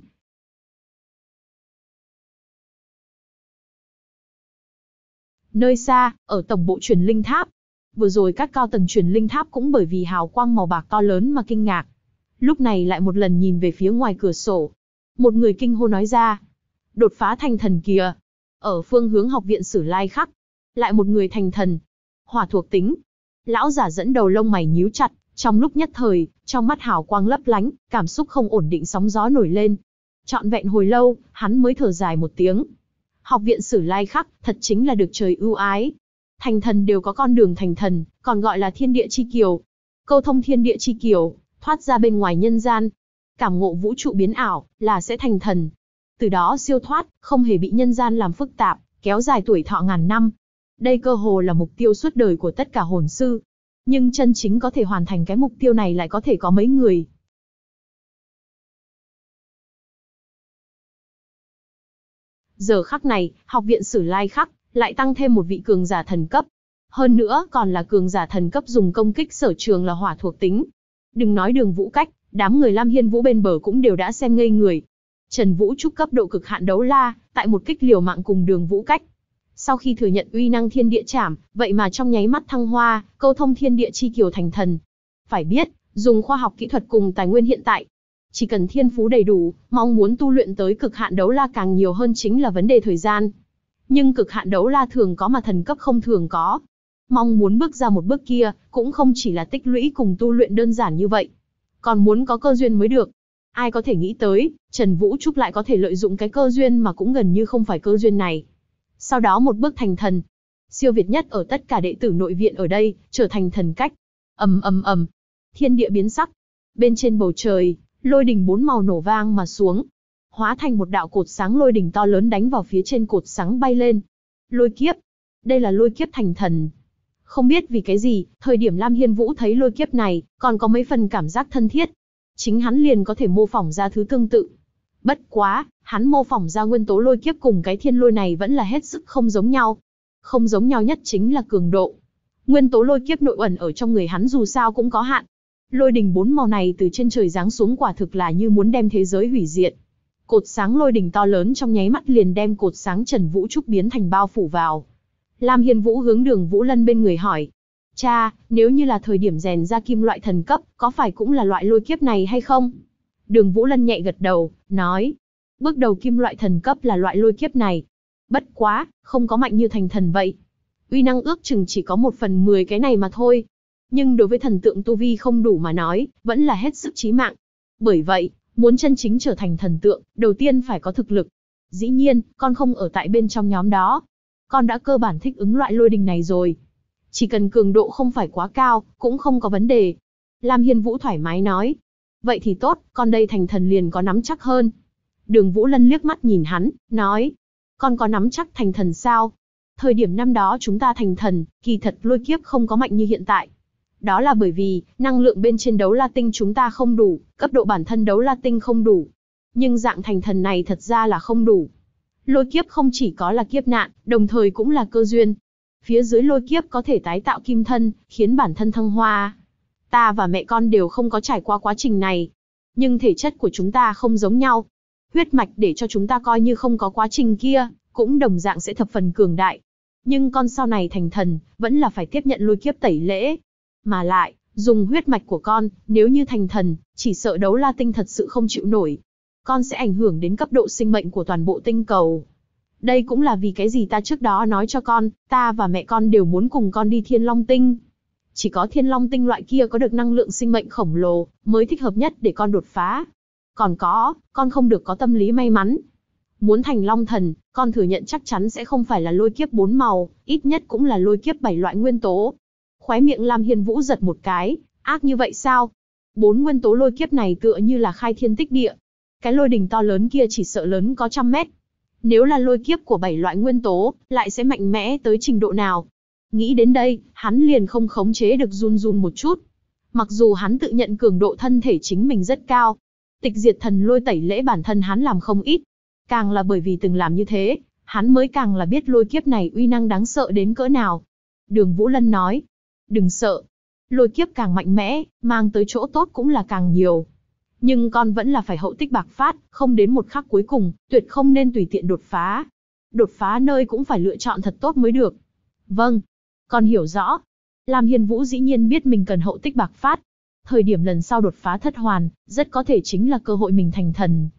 Nơi xa, ở tổng bộ truyền linh tháp, vừa rồi các cao tầng truyền linh tháp cũng bởi vì hào quang màu bạc to lớn mà kinh ngạc. Lúc này lại một lần nhìn về phía ngoài cửa sổ. Một người kinh hô nói ra. đột phá thành thần kìa. Ở phương hướng học viện Sử Lai Khắc, lại một người thành thần. Hỏa thuộc tính. Lão giả dẫn đầu lông mày nhíu chặt, trong lúc nhất thời, trong mắt hào quang lấp lánh, cảm xúc không ổn định sóng gió nổi lên. Trọn vẹn hồi lâu, hắn mới thở dài một tiếng. Học viện Sử Lai Khắc, thật chính là được trời ưu ái. Thành thần đều có con đường thành thần, còn gọi là thiên địa chi kiều. Câu thông thiên địa chi kiều, thoát ra bên ngoài nhân gian. Cảm ngộ vũ trụ biến ảo, là sẽ thành thần. Từ đó siêu thoát, không hề bị nhân gian làm phức tạp, kéo dài tuổi thọ ngàn năm. Đây cơ hồ là mục tiêu suốt đời của tất cả hồn sư. Nhưng chân chính có thể hoàn thành cái mục tiêu này lại có thể có mấy người. Giờ khắc này, học viện Sử Lai Khắc lại tăng thêm một vị cường giả thần cấp. Hơn nữa còn là cường giả thần cấp dùng công kích sở trường là hỏa thuộc tính. Đừng nói Đường Vũ Cách, đám người Lam Hiên Vũ bên bờ cũng đều đã xem ngây người. Trần Vũ Trúc cấp độ cực hạn đấu la, tại một kích liều mạng cùng Đường Vũ Cách. Sau khi thừa nhận uy năng thiên địa trảm, vậy mà trong nháy mắt thăng hoa, câu thông thiên địa chi kiều thành thần. Phải biết, dùng khoa học kỹ thuật cùng tài nguyên hiện tại, chỉ cần thiên phú đầy đủ, mong muốn tu luyện tới cực hạn đấu la càng nhiều hơn chính là vấn đề thời gian. Nhưng cực hạn đấu la thường có mà thần cấp không thường có. Mong muốn bước ra một bước kia, cũng không chỉ là tích lũy cùng tu luyện đơn giản như vậy. Còn muốn có cơ duyên mới được. Ai có thể nghĩ tới, Trần Vũ Trúc lại có thể lợi dụng cái cơ duyên mà cũng gần như không phải cơ duyên này. Sau đó một bước thành thần. Siêu việt nhất ở tất cả đệ tử nội viện ở đây, trở thành thần cách. Ầm ầm ầm, thiên địa biến sắc. Bên trên bầu trời, lôi đình 4 màu nổ vang mà xuống. Hóa thành một đạo cột sáng lôi đình to lớn đánh vào phía trên cột sáng bay lên. Lôi kiếp. Đây là lôi kiếp thành thần. Không biết vì cái gì, thời điểm Lam Hiên Vũ thấy lôi kiếp này, còn có mấy phần cảm giác thân thiết. Chính hắn liền có thể mô phỏng ra thứ tương tự. Bất quá, hắn mô phỏng ra nguyên tố lôi kiếp cùng cái thiên lôi này vẫn là hết sức không giống nhau. Không giống nhau nhất chính là cường độ. Nguyên tố lôi kiếp nội ẩn ở trong người hắn dù sao cũng có hạn. Lôi đình 4 màu này từ trên trời giáng xuống quả thực là như muốn đem thế giới hủy diệt. Cột sáng lôi đình to lớn trong nháy mắt liền đem cột sáng Trần Vũ Trúc biến thành bao phủ vào. Lam Hiên Vũ hướng Đường Vũ Lân bên người hỏi. Cha, nếu như là thời điểm rèn ra kim loại thần cấp, có phải cũng là loại lôi kiếp này hay không? Đường Vũ Lân nhẹ gật đầu, nói. Bước đầu kim loại thần cấp là loại lôi kiếp này. Bất quá, không có mạnh như thành thần vậy. Uy năng ước chừng chỉ có 1/10 cái này mà thôi. Nhưng đối với thần tượng tu vi không đủ mà nói, vẫn là hết sức chí mạng. Bởi vậy, muốn chân chính trở thành thần tượng, đầu tiên phải có thực lực. Dĩ nhiên, con không ở tại bên trong nhóm đó. Con đã cơ bản thích ứng loại lôi đình này rồi. Chỉ cần cường độ không phải quá cao, cũng không có vấn đề. Lam Hiên Vũ thoải mái nói. Vậy thì tốt, con đây thành thần liền có nắm chắc hơn. Đường Vũ Lân liếc mắt nhìn hắn, nói. Con có nắm chắc thành thần sao? Thời điểm năm đó chúng ta thành thần, kỳ thật lôi kiếp không có mạnh như hiện tại. Đó là bởi vì, năng lượng bên trên đấu la tinh chúng ta không đủ, cấp độ bản thân đấu la tinh không đủ. Nhưng dạng thành thần này thật ra là không đủ. Lôi kiếp không chỉ có là kiếp nạn, đồng thời cũng là cơ duyên. Phía dưới lôi kiếp có thể tái tạo kim thân, khiến bản thân thăng hoa. Ta và mẹ con đều không có trải qua quá trình này. Nhưng thể chất của chúng ta không giống nhau. Huyết mạch để cho chúng ta coi như không có quá trình kia, cũng đồng dạng sẽ thập phần cường đại. Nhưng con sau này thành thần, vẫn là phải tiếp nhận lôi kiếp tẩy lễ. Mà lại, dùng huyết mạch của con, nếu như thành thần, chỉ sợ đấu la tinh thật sự không chịu nổi. Con sẽ ảnh hưởng đến cấp độ sinh mệnh của toàn bộ tinh cầu. Đây cũng là vì cái gì ta trước đó nói cho con, ta và mẹ con đều muốn cùng con đi Thiên Long Tinh. Chỉ có Thiên Long Tinh loại kia có được năng lượng sinh mệnh khổng lồ, mới thích hợp nhất để con đột phá. Còn có, con không được có tâm lý may mắn. Muốn thành Long Thần, con thừa nhận chắc chắn sẽ không phải là lôi kiếp 4 màu, ít nhất cũng là lôi kiếp 7 loại nguyên tố. Khóe miệng Lam Hiên Vũ giật một cái, ác như vậy sao? 4 nguyên tố lôi kiếp này tựa như là khai thiên tích địa. Cái lôi đình to lớn kia chỉ sợ lớn có 100 mét. Nếu là lôi kiếp của 7 loại nguyên tố, lại sẽ mạnh mẽ tới trình độ nào? Nghĩ đến đây, hắn liền không khống chế được run run một chút. Mặc dù hắn tự nhận cường độ thân thể chính mình rất cao, tịch diệt thần lôi tẩy lễ bản thân hắn làm không ít. Càng là bởi vì từng làm như thế, hắn mới càng là biết lôi kiếp này uy năng đáng sợ đến cỡ nào. Đường Vũ Lân nói, đừng sợ. Lôi kiếp càng mạnh mẽ, mang tới chỗ tốt cũng là càng nhiều. Nhưng con vẫn là phải hậu tích bạc phát, không đến một khắc cuối cùng, tuyệt không nên tùy tiện đột phá. Đột phá nơi cũng phải lựa chọn thật tốt mới được. Vâng, con hiểu rõ. Lam Hiên Vũ dĩ nhiên biết mình cần hậu tích bạc phát. Thời điểm lần sau đột phá thất hoàn, rất có thể chính là cơ hội mình thành thần.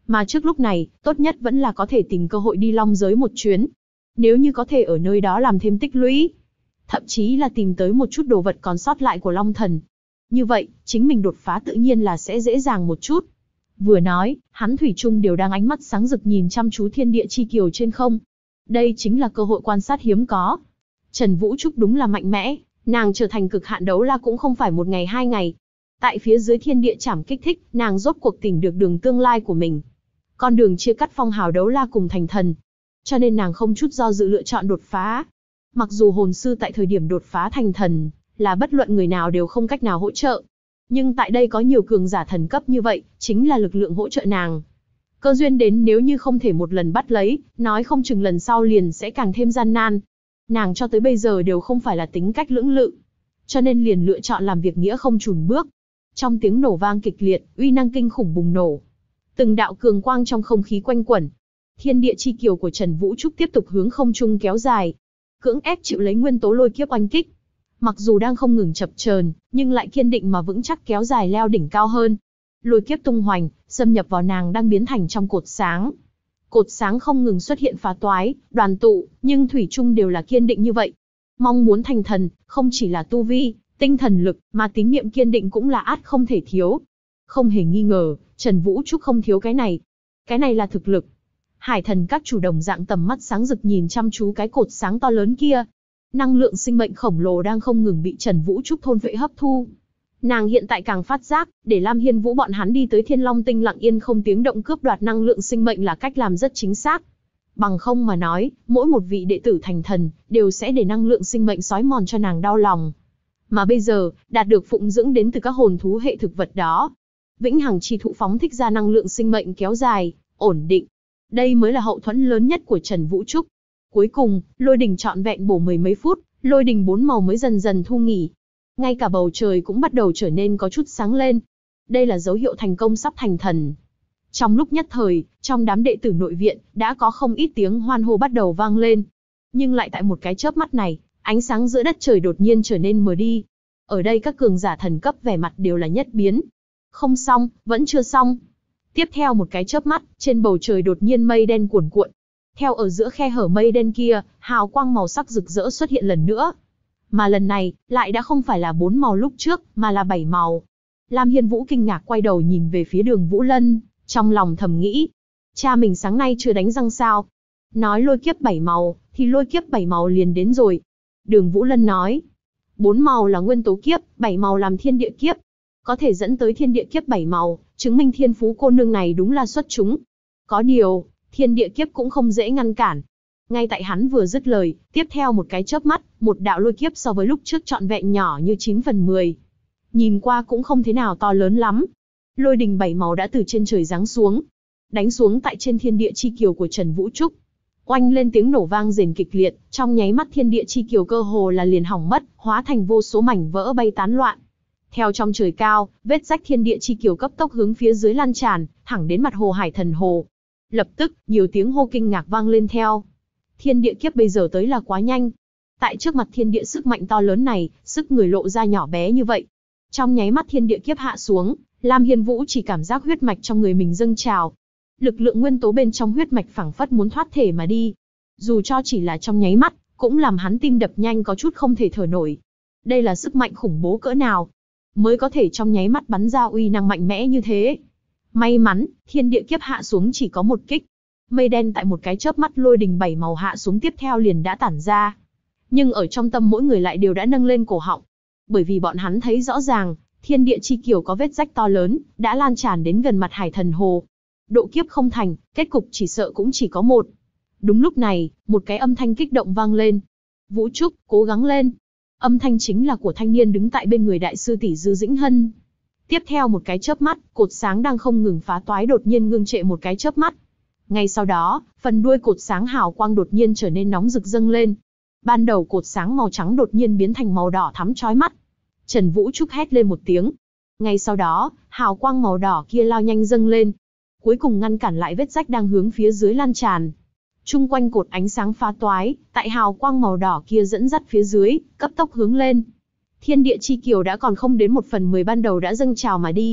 Mà trước lúc này, tốt nhất vẫn là có thể tìm cơ hội đi Long giới một chuyến. Nếu như có thể ở nơi đó làm thêm tích lũy, thậm chí là tìm tới một chút đồ vật còn sót lại của Long thần. Như vậy, chính mình đột phá tự nhiên là sẽ dễ dàng một chút. Vừa nói, hắn thủy chung đều đang ánh mắt sáng rực nhìn chăm chú thiên địa chi kiều trên không. Đây chính là cơ hội quan sát hiếm có. Trần Vũ Trúc đúng là mạnh mẽ, nàng trở thành cực hạn đấu la cũng không phải một ngày hai ngày. Tại phía dưới thiên địa trảm kích thích, nàng rốt cuộc tìm được đường tương lai của mình. Con đường chia cắt phong hào đấu la cùng thành thần. Cho nên nàng không chút do dự lựa chọn đột phá. Mặc dù hồn sư tại thời điểm đột phá thành thần, là bất luận người nào đều không cách nào hỗ trợ. Nhưng tại đây có nhiều cường giả thần cấp như vậy, chính là lực lượng hỗ trợ nàng. Cơ duyên đến nếu như không thể một lần bắt lấy, nói không chừng lần sau liền sẽ càng thêm gian nan. Nàng cho tới bây giờ đều không phải là tính cách lưỡng lự. Cho nên liền lựa chọn làm việc nghĩa không chùn bước. Trong tiếng nổ vang kịch liệt, uy năng kinh khủng bùng nổ. Từng đạo cường quang trong không khí quanh quẩn. Thiên địa chi kiều của Trần Vũ Trúc tiếp tục hướng không trung kéo dài. Cưỡng ép chịu lấy nguyên tố lôi kiếp oanh kích. Mặc dù đang không ngừng chập chờn, nhưng lại kiên định mà vững chắc kéo dài leo đỉnh cao hơn. Lôi kiếp tung hoành, xâm nhập vào nàng đang biến thành trong cột sáng. Cột sáng không ngừng xuất hiện phá toái, đoàn tụ, nhưng thủy chung đều là kiên định như vậy. Mong muốn thành thần, không chỉ là tu vi, tinh thần lực, mà tín niệm kiên định cũng là ắt không thể thiếu. Không hề nghi ngờ, Trần Vũ Trúc không thiếu cái này. Cái này là thực lực. Hải thần các chủ đồng dạng tầm mắt sáng rực nhìn chăm chú cái cột sáng to lớn kia. Năng lượng sinh mệnh khổng lồ đang không ngừng bị Trần Vũ Trúc thôn phệ hấp thu. Nàng hiện tại càng phát giác, để Lam Hiên Vũ bọn hắn đi tới Thiên Long Tinh lặng yên không tiếng động cướp đoạt năng lượng sinh mệnh là cách làm rất chính xác. Bằng không mà nói, mỗi một vị đệ tử thành thần, đều sẽ để năng lượng sinh mệnh xói mòn cho nàng đau lòng. Mà bây giờ, đạt được phụng dưỡng đến từ các hồn thú hệ thực vật đó. Vĩnh hằng chi thụ phóng thích ra năng lượng sinh mệnh kéo dài, ổn định. Đây mới là hậu thuẫn lớn nhất của Trần Vũ Trúc. Cuối cùng, lôi đình trọn vẹn bổ mười mấy phút, lôi đình 4 màu mới dần dần thu nghỉ. Ngay cả bầu trời cũng bắt đầu trở nên có chút sáng lên. Đây là dấu hiệu thành công sắp thành thần. Trong lúc nhất thời, trong đám đệ tử nội viện, đã có không ít tiếng hoan hô bắt đầu vang lên. Nhưng lại tại một cái chớp mắt này, ánh sáng giữa đất trời đột nhiên trở nên mờ đi. Ở đây các cường giả thần cấp vẻ mặt đều là nhất biến. Không xong, vẫn chưa xong. Tiếp theo một cái chớp mắt, trên bầu trời đột nhiên mây đen cuồn cuộn. Theo ở giữa khe hở mây đen kia, hào quang màu sắc rực rỡ xuất hiện lần nữa. Mà lần này, lại đã không phải là 4 màu lúc trước, mà là 7 màu. Lam Hiên Vũ kinh ngạc quay đầu nhìn về phía Đường Vũ Lân, trong lòng thầm nghĩ. Cha mình sáng nay chưa đánh răng sao? Nói lôi kiếp 7 màu, thì lôi kiếp 7 màu liền đến rồi. Đường Vũ Lân nói. 4 màu là nguyên tố kiếp, 7 màu làm thiên địa kiếp. Có thể dẫn tới thiên địa kiếp 7 màu, chứng minh thiên phú cô nương này đúng là xuất chúng. Có điều, thiên địa kiếp cũng không dễ ngăn cản. Ngay tại hắn vừa dứt lời, tiếp theo một cái chớp mắt, một đạo lôi kiếp so với lúc trước trọn vẹn nhỏ như 9/10. Nhìn qua cũng không thế nào to lớn lắm. Lôi đình 7 màu đã từ trên trời giáng xuống, đánh xuống tại trên thiên địa chi kiều của Trần Vũ Trúc. Oanh lên tiếng nổ vang rền kịch liệt, trong nháy mắt thiên địa chi kiều cơ hồ là liền hỏng mất, hóa thành vô số mảnh vỡ bay tán loạn. Theo trong trời cao, vết rách thiên địa chi kiều cấp tốc hướng phía dưới lan tràn, thẳng đến mặt hồ Hải Thần Hồ. Lập tức, nhiều tiếng hô kinh ngạc vang lên theo. Thiên địa kiếp bây giờ tới là quá nhanh. Tại trước mặt thiên địa sức mạnh to lớn này, sức người lộ ra nhỏ bé như vậy. Trong nháy mắt thiên địa kiếp hạ xuống, Lam Hiên Vũ chỉ cảm giác huyết mạch trong người mình dâng trào. Lực lượng nguyên tố bên trong huyết mạch phảng phất muốn thoát thể mà đi. Dù cho chỉ là trong nháy mắt, cũng làm hắn tim đập nhanh có chút không thể thở nổi. Đây là sức mạnh khủng bố cỡ nào, mới có thể trong nháy mắt bắn ra uy năng mạnh mẽ như thế. May mắn, thiên địa kiếp hạ xuống chỉ có một kích. Mây đen tại một cái chớp mắt lôi đình 7 màu hạ xuống tiếp theo liền đã tản ra. Nhưng ở trong tâm mỗi người lại đều đã nâng lên cổ họng. Bởi vì bọn hắn thấy rõ ràng, thiên địa chi kiều có vết rách to lớn, đã lan tràn đến gần mặt Hải Thần Hồ. Độ kiếp không thành, kết cục chỉ sợ cũng chỉ có một. Đúng lúc này, một cái âm thanh kích động vang lên. Vũ Trúc, cố gắng lên. Âm thanh chính là của thanh niên đứng tại bên người đại sư tỷ Dư Dĩnh Hân. Tiếp theo một cái chớp mắt, cột sáng đang không ngừng phá toái đột nhiên ngưng trệ một cái chớp mắt. Ngay sau đó, phần đuôi cột sáng hào quang đột nhiên trở nên nóng rực dâng lên. Ban đầu cột sáng màu trắng đột nhiên biến thành màu đỏ thắm chói mắt. Trần Vũ Trúc hét lên một tiếng. Ngay sau đó, hào quang màu đỏ kia lao nhanh dâng lên. Cuối cùng ngăn cản lại vết rách đang hướng phía dưới lan tràn. Trung quanh cột ánh sáng phá toái, tại hào quang màu đỏ kia dẫn dắt phía dưới, cấp tốc hướng lên. Thiên địa chi kiều đã còn không đến 1/10 ban đầu đã dâng trào mà đi.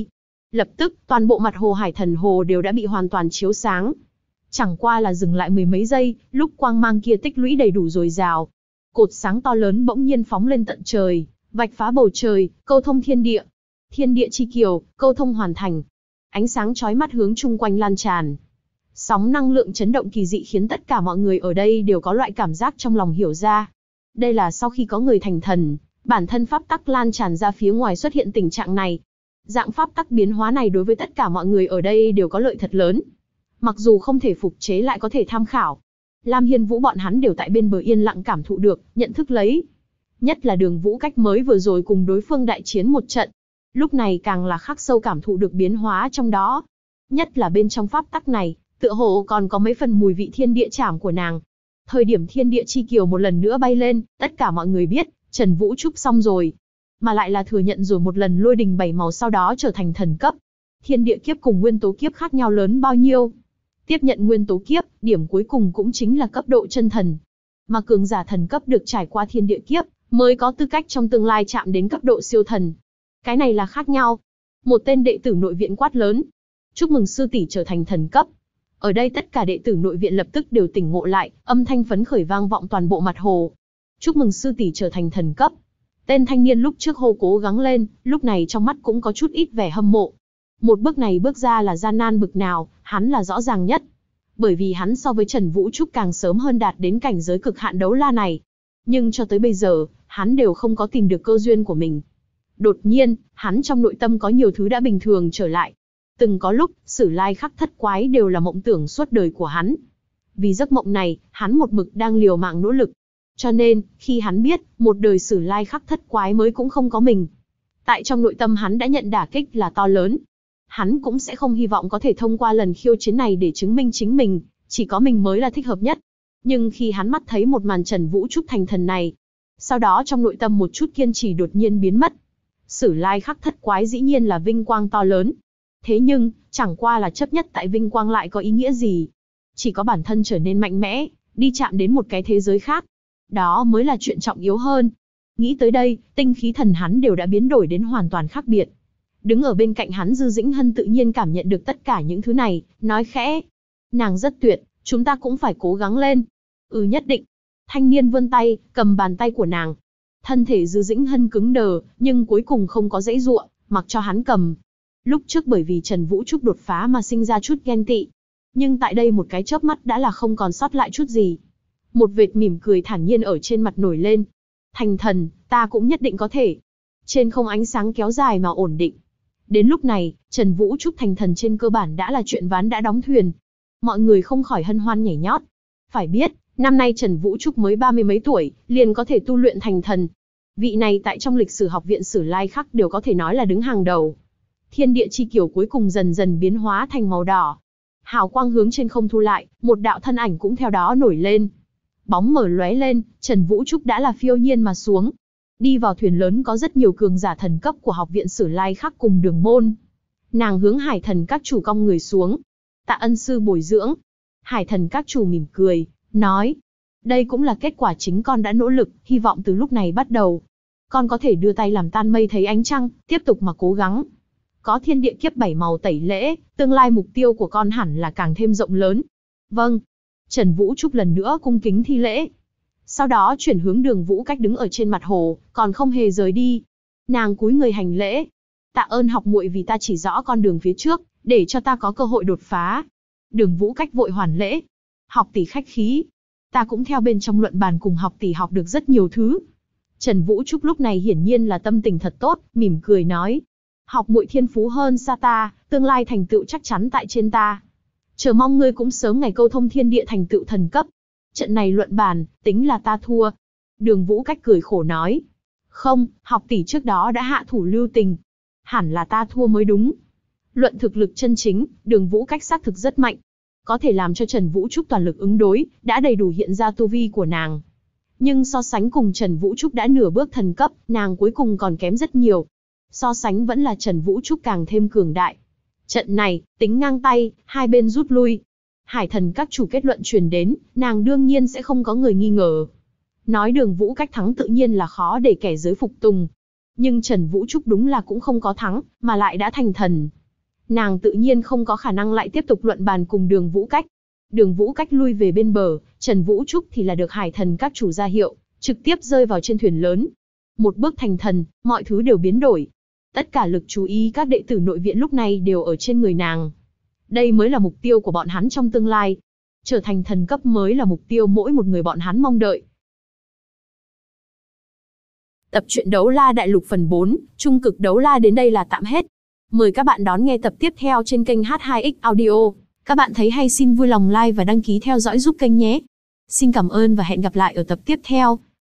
Lập tức, toàn bộ mặt hồ Hải Thần Hồ đều đã bị hoàn toàn chiếu sáng. Chẳng qua là dừng lại mười mấy giây, lúc quang mang kia tích lũy đầy đủ dồi dào. Cột sáng to lớn bỗng nhiên phóng lên tận trời, vạch phá bầu trời, câu thông thiên địa. Thiên địa chi kiều, câu thông hoàn thành. Ánh sáng chói mắt hướng chung quanh lan tràn. Sóng năng lượng chấn động kỳ dị khiến tất cả mọi người ở đây đều có loại cảm giác trong lòng hiểu ra. Đây là sau khi có người thành thần, bản thân pháp tắc lan tràn ra phía ngoài xuất hiện tình trạng này. Dạng pháp tắc biến hóa này đối với tất cả mọi người ở đây đều có lợi thật lớn. Mặc dù không thể phục chế lại có thể tham khảo. Lam Hiên Vũ bọn hắn đều tại bên bờ yên lặng cảm thụ được, nhận thức lấy. Nhất là Đường Vũ Cách mới vừa rồi cùng đối phương đại chiến một trận. Lúc này càng là khắc sâu cảm thụ được biến hóa trong đó. Nhất là bên trong pháp tắc này, tựa hồ còn có mấy phần mùi vị thiên địa trảm của nàng. Thời điểm thiên địa chi kiều một lần nữa bay lên, tất cả mọi người biết, Trần Vũ Trúc xong rồi. Mà lại là thừa nhận rồi một lần lôi đình 7 màu sau đó trở thành thần cấp. Thiên địa kiếp cùng nguyên tố kiếp khác nhau lớn bao nhiêu? Tiếp nhận nguyên tố kiếp, điểm cuối cùng cũng chính là cấp độ chân thần. Mà cường giả thần cấp được trải qua thiên địa kiếp, mới có tư cách trong tương lai chạm đến cấp độ siêu thần. Cái này là khác nhau. Một tên đệ tử nội viện quát lớn. Chúc mừng sư tỷ trở thành thần cấp. Ở đây tất cả đệ tử nội viện lập tức đều tỉnh ngộ lại, âm thanh phấn khởi vang vọng toàn bộ mặt hồ. Chúc mừng sư tỷ trở thành thần cấp. Tên thanh niên lúc trước hô cố gắng lên, lúc này trong mắt cũng có chút ít vẻ hâm mộ. Một bước này bước ra là gian nan bực nào, hắn là rõ ràng nhất. Bởi vì hắn so với Trần Vũ Trúc càng sớm hơn đạt đến cảnh giới cực hạn đấu la này. Nhưng cho tới bây giờ, hắn đều không có tìm được cơ duyên của mình. Đột nhiên, hắn trong nội tâm có nhiều thứ đã bình thường trở lại. Từng có lúc, Sử Lai Khắc Thất Quái đều là mộng tưởng suốt đời của hắn. Vì giấc mộng này, hắn một mực đang liều mạng nỗ lực. Cho nên, khi hắn biết, một đời Sử Lai Khắc Thất Quái mới cũng không có mình. Tại trong nội tâm hắn đã nhận đả kích là to lớn. Hắn cũng sẽ không hy vọng có thể thông qua lần khiêu chiến này để chứng minh chính mình, chỉ có mình mới là thích hợp nhất. Nhưng khi hắn mắt thấy một màn Trần Vũ Trúc thành thần này, sau đó trong nội tâm một chút kiên trì đột nhiên biến mất. Sử Lai Khắc Thất Quái dĩ nhiên là vinh quang to lớn. Thế nhưng, chẳng qua là chấp nhất tại vinh quang lại có ý nghĩa gì. Chỉ có bản thân trở nên mạnh mẽ, đi chạm đến một cái thế giới khác. Đó mới là chuyện trọng yếu hơn. Nghĩ tới đây, tinh khí thần hắn đều đã biến đổi đến hoàn toàn khác biệt. Đứng ở bên cạnh hắn Dư Dĩnh Hân tự nhiên cảm nhận được tất cả những thứ này, nói khẽ. Nàng rất tuyệt, chúng ta cũng phải cố gắng lên. Ừ nhất định. Thanh niên vươn tay, cầm bàn tay của nàng. Thân thể Dư Dĩnh Hân cứng đờ, nhưng cuối cùng không có giãy giụa, mặc cho hắn cầm. Lúc trước bởi vì Trần Vũ Trúc đột phá mà sinh ra chút ghen tị. Nhưng tại đây một cái chớp mắt đã là không còn sót lại chút gì. Một vệt mỉm cười thản nhiên ở trên mặt nổi lên. Thành thần, ta cũng nhất định có thể. Trên không ánh sáng kéo dài mà ổn định. Đến lúc này, Trần Vũ Trúc thành thần trên cơ bản đã là chuyện ván đã đóng thuyền. Mọi người không khỏi hân hoan nhảy nhót. Phải biết, năm nay Trần Vũ Trúc mới 30 mấy tuổi, liền có thể tu luyện thành thần. Vị này tại trong lịch sử học viện Sử Lai Khắc đều có thể nói là đứng hàng đầu. Thiên địa chi kiều cuối cùng dần dần biến hóa thành màu đỏ. Hào quang hướng trên không thu lại, một đạo thân ảnh cũng theo đó nổi lên. Bóng mở lóe lên, Trần Vũ Trúc đã là phiêu nhiên mà xuống. Đi vào thuyền lớn có rất nhiều cường giả thần cấp của học viện Sử Lai Khắc cùng Đường Môn. Nàng hướng Hải Thần Các chủ cong người xuống. Tạ ân sư bồi dưỡng. Hải Thần Các chủ mỉm cười, nói. Đây cũng là kết quả chính con đã nỗ lực, hy vọng từ lúc này bắt đầu. Con có thể đưa tay làm tan mây thấy ánh trăng, tiếp tục mà cố gắng. Có thiên địa kiếp 7 màu tẩy lễ, tương lai mục tiêu của con hẳn là càng thêm rộng lớn. Vâng. Trần Vũ Trúc lần nữa cung kính thi lễ. Sau đó chuyển hướng Đường Vũ Cách đứng ở trên mặt hồ, còn không hề rời đi. Nàng cúi người hành lễ. Tạ ơn học muội vì ta chỉ rõ con đường phía trước, để cho ta có cơ hội đột phá. Đường Vũ Cách vội hoàn lễ. Học tỷ khách khí. Ta cũng theo bên trong luận bàn cùng học tỷ học được rất nhiều thứ. Trần Vũ Trúc lúc này hiển nhiên là tâm tình thật tốt, mỉm cười nói. Học muội thiên phú hơn xa ta, tương lai thành tựu chắc chắn tại trên ta. Chờ mong ngươi cũng sớm ngày câu thông thiên địa thành tựu thần cấp. Trận này luận bàn, tính là ta thua. Đường Vũ Cách cười khổ nói. Không, học tỷ trước đó đã hạ thủ lưu tình. Hẳn là ta thua mới đúng. Luận thực lực chân chính, Đường Vũ Cách xác thực rất mạnh. Có thể làm cho Trần Vũ Trúc toàn lực ứng đối, đã đầy đủ hiện ra tu vi của nàng. Nhưng so sánh cùng Trần Vũ Trúc đã nửa bước thần cấp, nàng cuối cùng còn kém rất nhiều. So sánh vẫn là Trần Vũ Trúc càng thêm cường đại. Trận này, tính ngang tay, hai bên rút lui. Hải Thần Các chủ kết luận truyền đến, nàng đương nhiên sẽ không có người nghi ngờ. Nói Đường Vũ Cách thắng tự nhiên là khó để kẻ dưới phục tùng. Nhưng Trần Vũ Trúc đúng là cũng không có thắng, mà lại đã thành thần. Nàng tự nhiên không có khả năng lại tiếp tục luận bàn cùng Đường Vũ Cách. Đường Vũ Cách lui về bên bờ, Trần Vũ Trúc thì là được Hải Thần các chủ ra hiệu, trực tiếp rơi vào trên thuyền lớn. Một bước thành thần, mọi thứ đều biến đổi. Tất cả lực chú ý các đệ tử nội viện lúc này đều ở trên người nàng. Đây mới là mục tiêu của bọn hắn trong tương lai. Trở thành thần cấp mới là mục tiêu mỗi một người bọn hắn mong đợi. Tập truyện Đấu La Đại Lục phần 4, Trung cực Đấu La đến đây là tạm hết. Mời các bạn đón nghe tập tiếp theo trên kênh H2X Audio. Các bạn thấy hay xin vui lòng like và đăng ký theo dõi giúp kênh nhé. Xin cảm ơn và hẹn gặp lại ở tập tiếp theo.